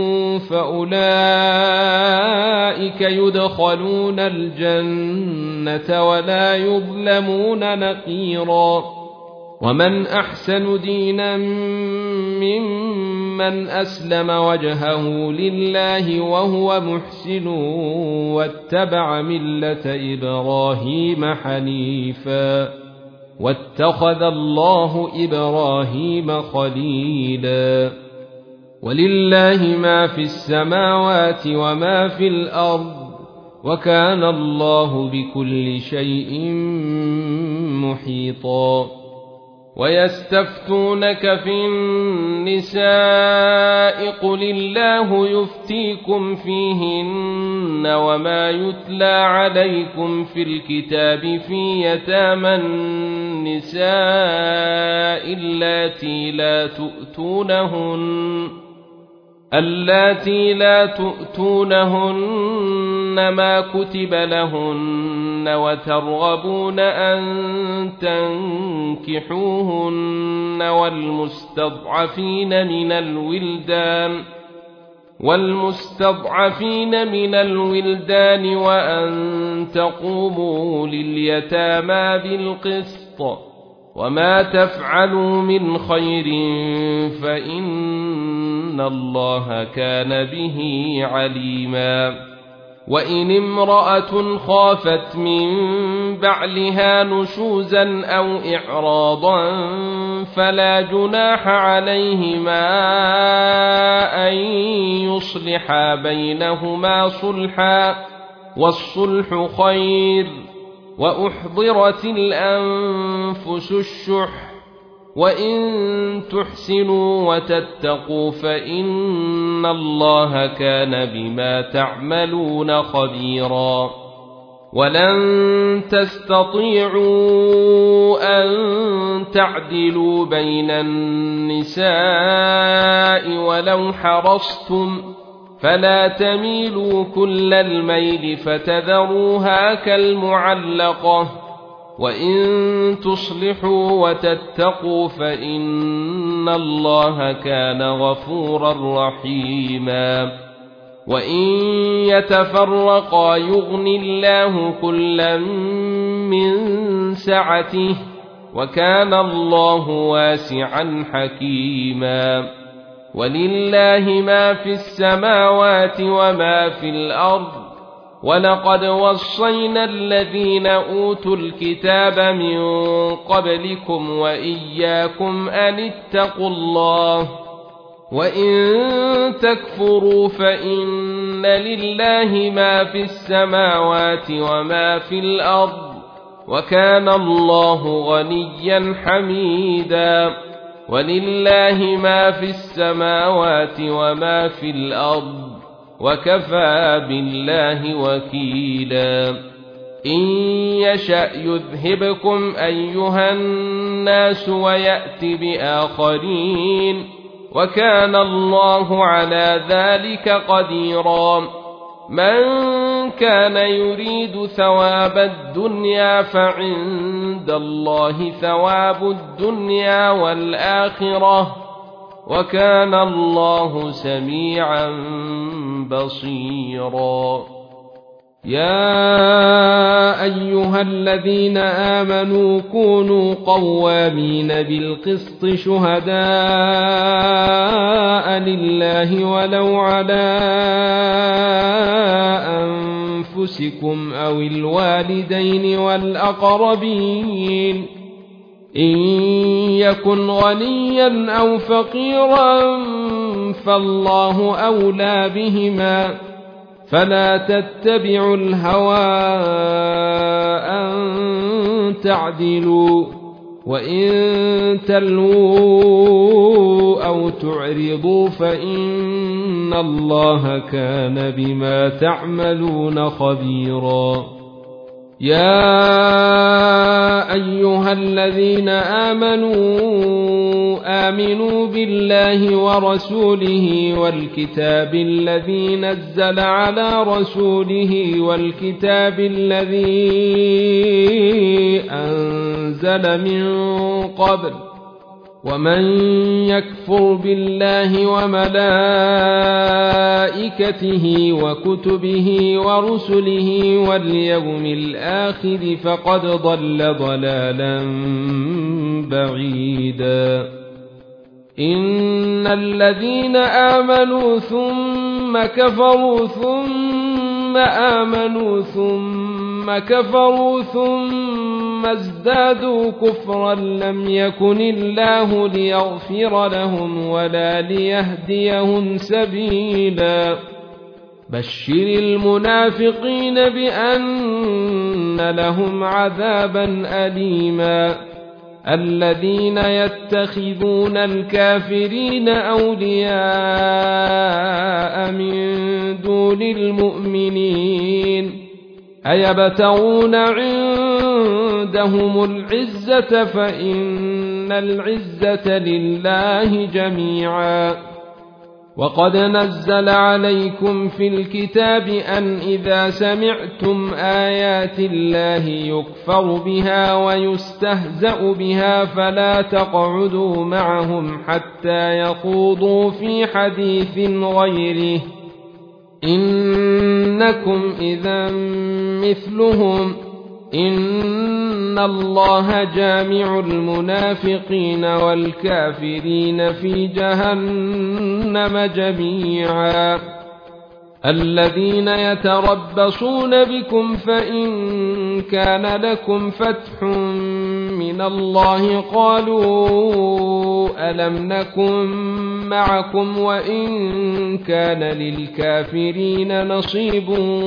S1: فأولئك يدخلون الجنة ولا يظلمون نقيرا ومن أحسن دينا ممن أسلم وجهه لله وهو محسن واتبع ملة إبراهيم حنيفا واتخذ الله إبراهيم خليلا ولله ما في السماوات وما في الأرض وكان الله بكل شيء محيطا ويستفتونك في النساء قل الله يفتيكم فيهن وما يتلى عليكم في الكتاب في يتامى النساء اللاتي لا تؤتونهن اللاتي لا تؤتونهن ما كتب لهن وترغبون أن تنكحوهن والمستضعفين من الولدان والمستضعفين من الولدان وأن تقوموا لليتامى بالقسط وما تفعلوا من خير فإن الله كان به عليما وإن امرأة خافت من بعلها نشوزا أو إعراضا فلا جناح عليهما أن يصلحا بينهما صلحا والصلح خير وأحضرت الأنفس الشح وإن تحسنوا وتتقوا فإن الله كان بما تعملون خبيرا ولن تستطيعوا أن تعدلوا بين النساء ولو حرصتم فلا تميلوا كل الميل فتذروها كالمعلقة وإن تصلحوا وتتقوا فإن الله كان غفورا رحيما وإن يتفرقا يغن الله كلا من سعته وكان الله واسعا حكيما ولله ما في السماوات وما في الأرض ولقد وصينا الذين أوتوا الكتاب من قبلكم وإياكم أن اتقوا الله وإن تكفروا فإن لله ما في السماوات وما في الأرض وكان الله غنيا حميدا ولله ما في السماوات وما في الأرض وكفى بالله وكيلا إن يشأ يذهبكم أيها الناس ويأت بآخرين وكان الله على ذلك قديرا من كان يريد ثواب الدنيا فعند الله ثواب الدنيا والآخرة وكان الله سميعا بصيرا يا أيها الذين آمنوا كونوا قوامين بالقسط شهداء لله ولو على أنفسكم أو الوالدين والأقربين إن يكن غنيا أو فقيرا فالله أولى بهما فلا تتبعوا الهوى أن تعدلوا وإن تلووا أو تعرضوا فإن الله كان بما تعملون خبيرا يا أيها الذين آمنوا آمنوا بالله ورسوله والكتاب الذي نزل على رسوله والكتاب الذي أنزل من قبل ومن يكفر بالله وملائكته وكتبه ورسله واليوم الآخر فقد ضل ضلالا بعيدا إن الذين آمنوا ثم كفروا ثم آمنوا ثم كفروا ثم ازدادوا كفرا لم يكن الله ليغفر لهم ولا ليهديهم سبيلا بشر المنافقين بأن لهم عذابا أليما الذين يتخذون الكافرين أولياء من دون المؤمنين أيبتغون عندهم العزة فإن العزة لله جميعا وقد نزل عليكم في الكتاب أن إذا سمعتم آيات الله يكفر بها ويستهزأ بها فلا تقعدوا معهم حتى يخوضوا في حديث غيره إنكم إذا مثلهم إن الله جامع المنافقين والكافرين في جهنم جميعا الذين يتربصون بكم فإن كان لكم فتح من الله قالوا ألم نكن معكم وإن كان للكافرين نصيب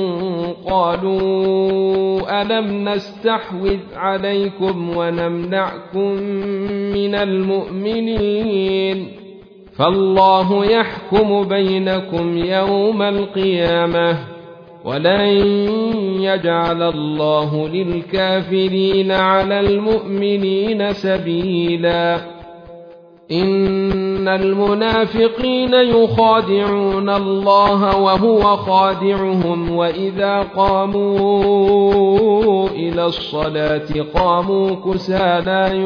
S1: قالوا ألم نستحوذ عليكم ونمنعكم من المؤمنين فالله يحكم بينكم يوم القيامة ولن يجعل الله للكافرين على المؤمنين سبيلا إن المنافقين يخادعون الله وهو خادعهم وإذا قاموا إلى الصلاة قاموا كسالى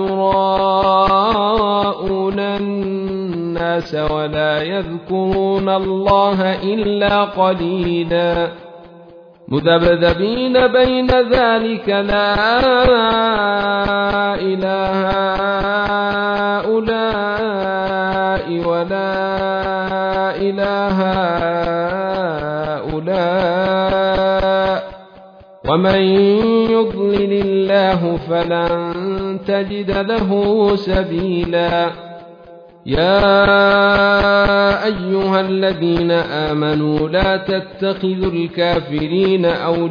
S1: يراءون الناس ولا يذكرون الله إلا قليلا مذبذبين بين ذلك لا إله هؤلاء ولا إله هؤلاء ومن يضلل الله فلن تجد له سبيلا يا أيها الذين آمنوا لا تتخذوا الكافرين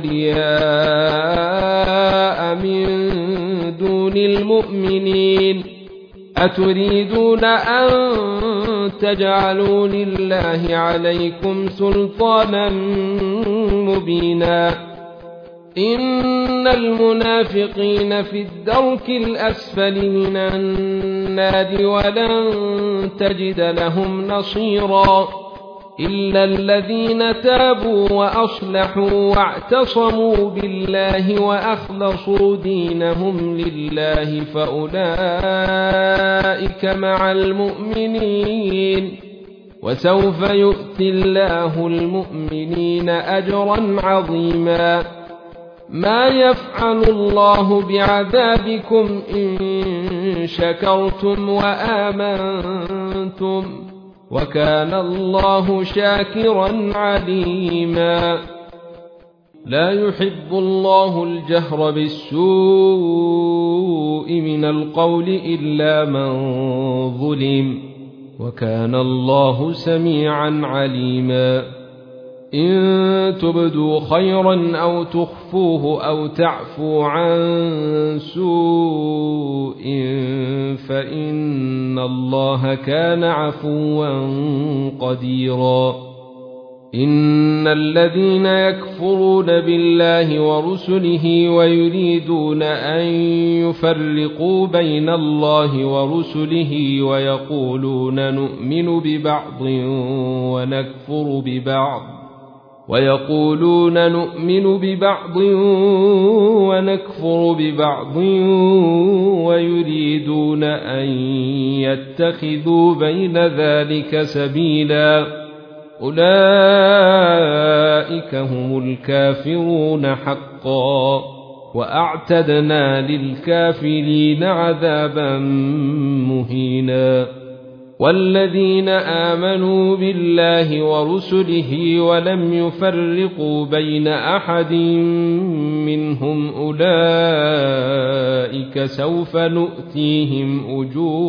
S1: أولياء من دون المؤمنين أتريدون أن تجعلوا لله عليكم سلطانا مبينا إن المنافقين في الدرك الأسفل من النار ولن تجد لهم نصيرا إلا الذين تابوا وأصلحوا واعتصموا بالله وأخلصوا دينهم لله فأولئك مع المؤمنين وسوف يؤتي الله المؤمنين أجرا عظيما ما يفعل الله بعذابكم إن شكرتم وآمنتم وكان الله شاكرا عليما لا يحب الله الجهر بالسوء من القول إلا من ظلم وكان الله سميعا عليما إن تبدوا خيرا أو تخفوه أو تعفو عن سوء فإن الله كان عفوا قديرا إن الذين يكفرون بالله ورسله ويريدون أن يفرقوا بين الله ورسله ويقولون نؤمن ببعض ونكفر ببعض ويقولون نؤمن ببعض ونكفر ببعض ويريدون أن يتخذوا بين ذلك سبيلا أولئك هم الكافرون حقا وأعتدنا للكافرين عذابا مهينا والذين آمنوا بالله ورسله ولم يفرقوا بين أحد منهم أولئك سوف نؤتيهم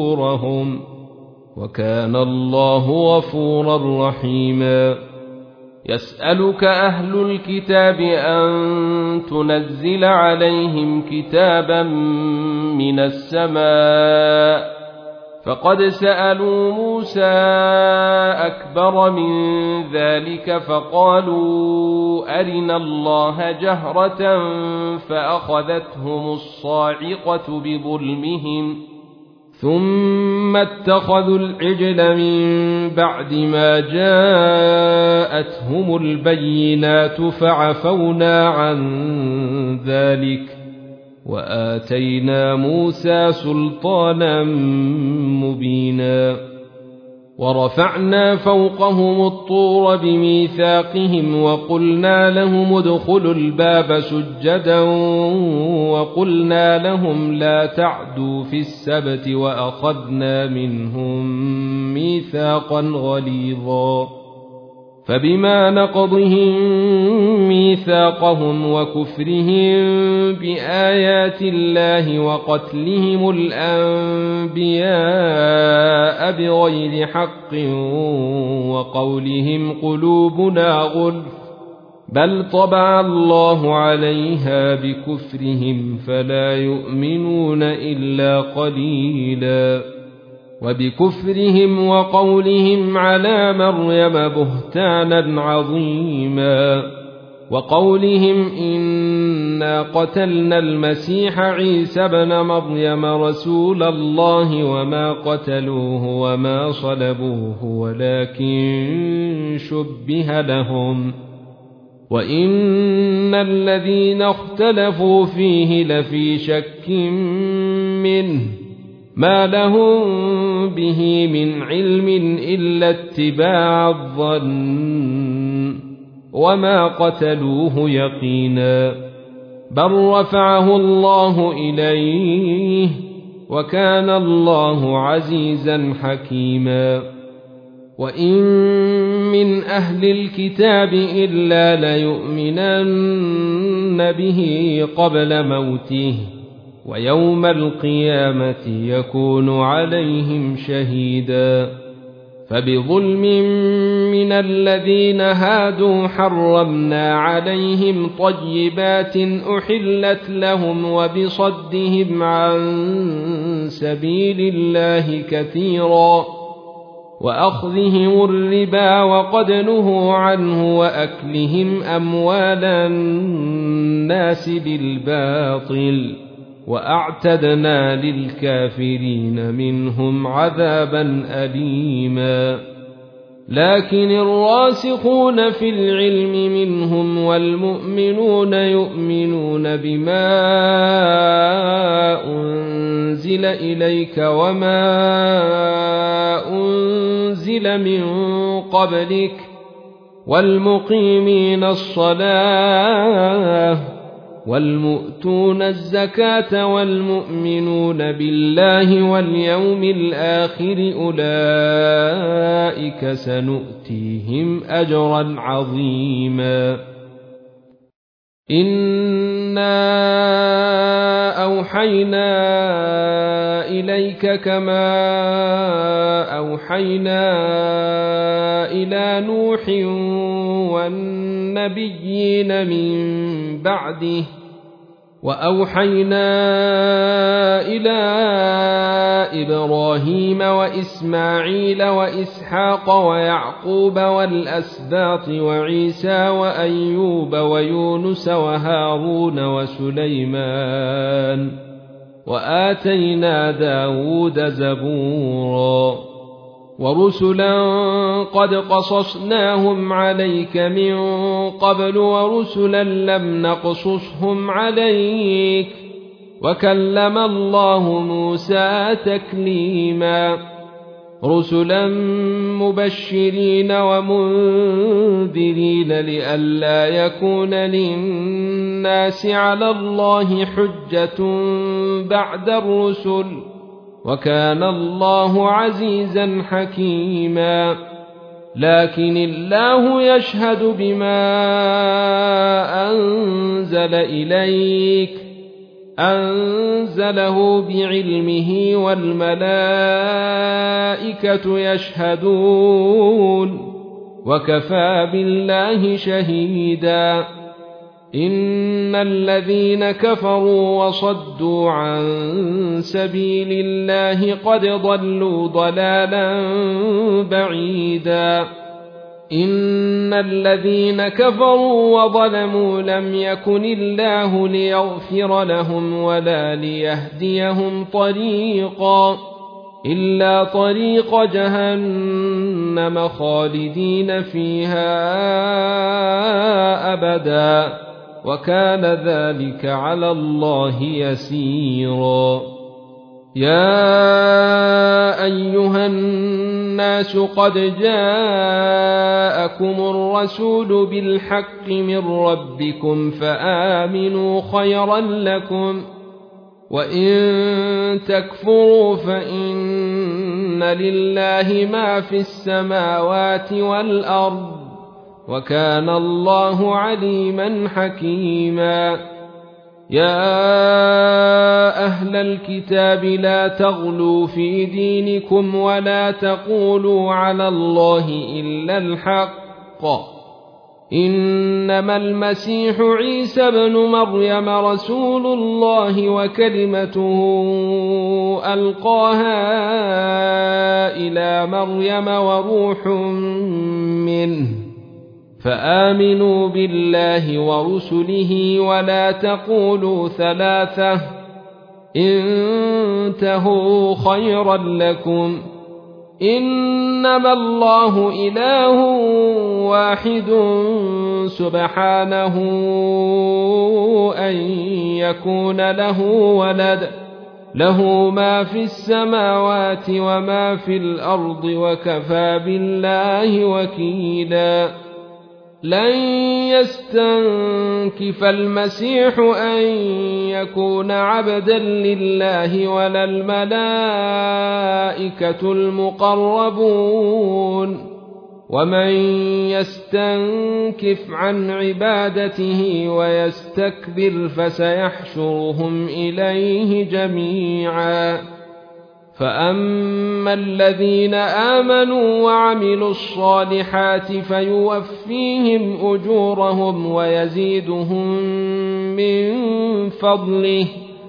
S1: أجورهم وكان الله غفورا رحيما يسألك أهل الكتاب أن تنزل عليهم كتابا من السماء فقد سألوا موسى أكبر من ذلك فقالوا أرنا الله جهرة فأخذتهم الصاعقة بظلمهم ثم اتخذوا العجل من بعد ما جاءتهم البينات فعفونا عن ذلك وآتينا موسى سلطانا مبينا ورفعنا فوقهم الطور بميثاقهم وقلنا لهم ادخلوا الباب سجدا وقلنا لهم لا تعدوا في السبت وأخذنا منهم ميثاقا غليظا فبما نقضهم ميثاقهم وكفرهم بآيات الله وقتلهم الأنبياء بغير حق وقولهم قلوبنا غلف بل طبع الله عليها بكفرهم فلا يؤمنون إلا قليلا وبكفرهم وقولهم على مريم بهتانا عظيما وقولهم إنا قتلنا المسيح عيسى بن مريم رسول الله وما قتلوه وما صلبوه ولكن شبه لهم وإن الذين اختلفوا فيه لفي شك منه ما لهم به من علم إلا اتباع الظن وما قتلوه يقينا بل رفعه الله إليه وكان الله عزيزا حكيما وإن من أهل الكتاب إلا ليؤمنن به قبل موته ويوم القيامة يكون عليهم شهيدا فبظلم من الذين هادوا حرمنا عليهم طيبات أحلت لهم وبصدهم عن سبيل الله كثيرا وأخذهم الربا وقد نهوا عنه وأكلهم أموال الناس بالباطل وأعتدنا للكافرين منهم عذابا أليما لكن الراسخون في العلم منهم والمؤمنون يؤمنون بما أنزل إليك وما أنزل من قبلك والمقيمين الصلاة والمؤتون الزكاة والمؤمنون بالله واليوم الآخر أولئك سنؤتيهم أجرا عظيما إنا أوحينا إليك كما أوحينا إلى نوح والنبيين من بعده وأوحينا إلى إبراهيم وإسماعيل وإسحاق ويعقوب والأسباط وعيسى وأيوب ويونس وهارون وسليمان وآتينا داود زبورا ورسلا قد قصصناهم عليك من قبل ورسلا لم نقصصهم عليك وكلم الله موسى تكليما رسلا مبشرين ومنذرين لئلا يكون للناس على الله حجة بعد الرسل وكان الله عزيزا حكيما لكن الله يشهد بما أنزل إليك أنزله بعلمه والملائكة يشهدون وكفى بالله شهيدا إن الذين كفروا وصدوا عن سبيل الله قد ضلوا ضلالا بعيدا إن الذين كفروا وظلموا لم يكن الله ليغفر لهم ولا ليهديهم طريقا إلا طريق جهنم خالدين فيها أبدا وكان ذلك على الله يسيرا يا أيها الناس قد جاءكم الرسول بالحق من ربكم فآمنوا خيرا لكم وإن تكفروا فإن لله ما في السماوات والأرض وكان الله عليما حكيما يا أهل الكتاب لا تغلوا في دينكم ولا تقولوا على الله إلا الحق إنما المسيح عيسى بن مريم رسول الله وكلمته ألقاها إلى مريم وروح منه فآمنوا بالله ورسله ولا تقولوا ثلاثة انتهوا خيرا لكم إنما الله إله واحد سبحانه أن يكون له ولد له ما في السماوات وما في الأرض وكفى بالله وكيلا لن يستنكف المسيح أن يكون عبدا لله ولا الملائكة المقربون ومن يستنكف عن عبادته ويستكبر فسيحشرهم إليه جميعا فأما الذين آمنوا وعملوا الصالحات فيوفيهم أجورهم ويزيدهم من فضله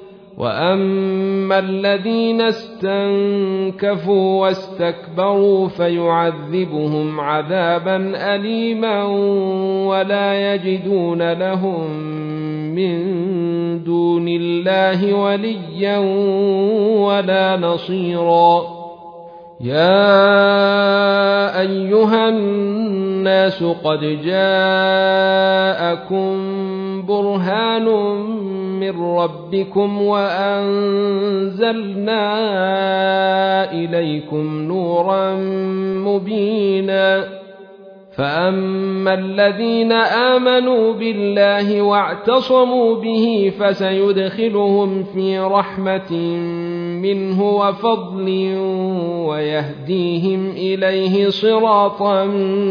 S1: وأما الذين استنكفوا واستكبروا فيعذبهم عذابا أليما ولا يجدون لهم من دون الله وليا ولا نصيرا يا أيها الناس قد جاءكم برهان من ربكم وأنزلنا إليكم نورا مبينا فأما الذين آمنوا بالله واعتصموا به فسيدخلهم في رحمة منه وفضل ويهديهم إليه صراطا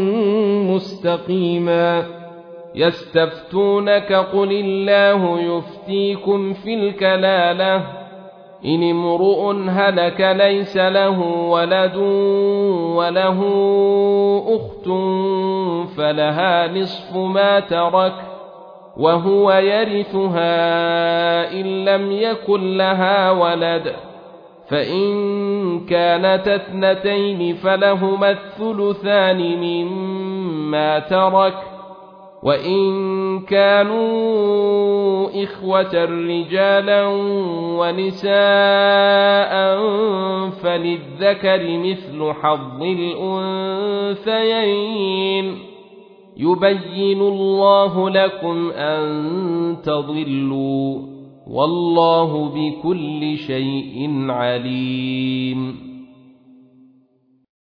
S1: مستقيما يستفتونك قل الله يفتيكم في الكلالة إن امرؤ هلك ليس له ولد وله أخت فلها نصف ما ترك وهو يرثها إن لم يكن لها ولد فإن كانت اثنتين فلهما الثلثان مما ترك وإن كانوا إخوة رجالا ونساء فللذكر مثل حظ الأنثيين يبين الله لكم أن تضلوا والله بكل شيء عليم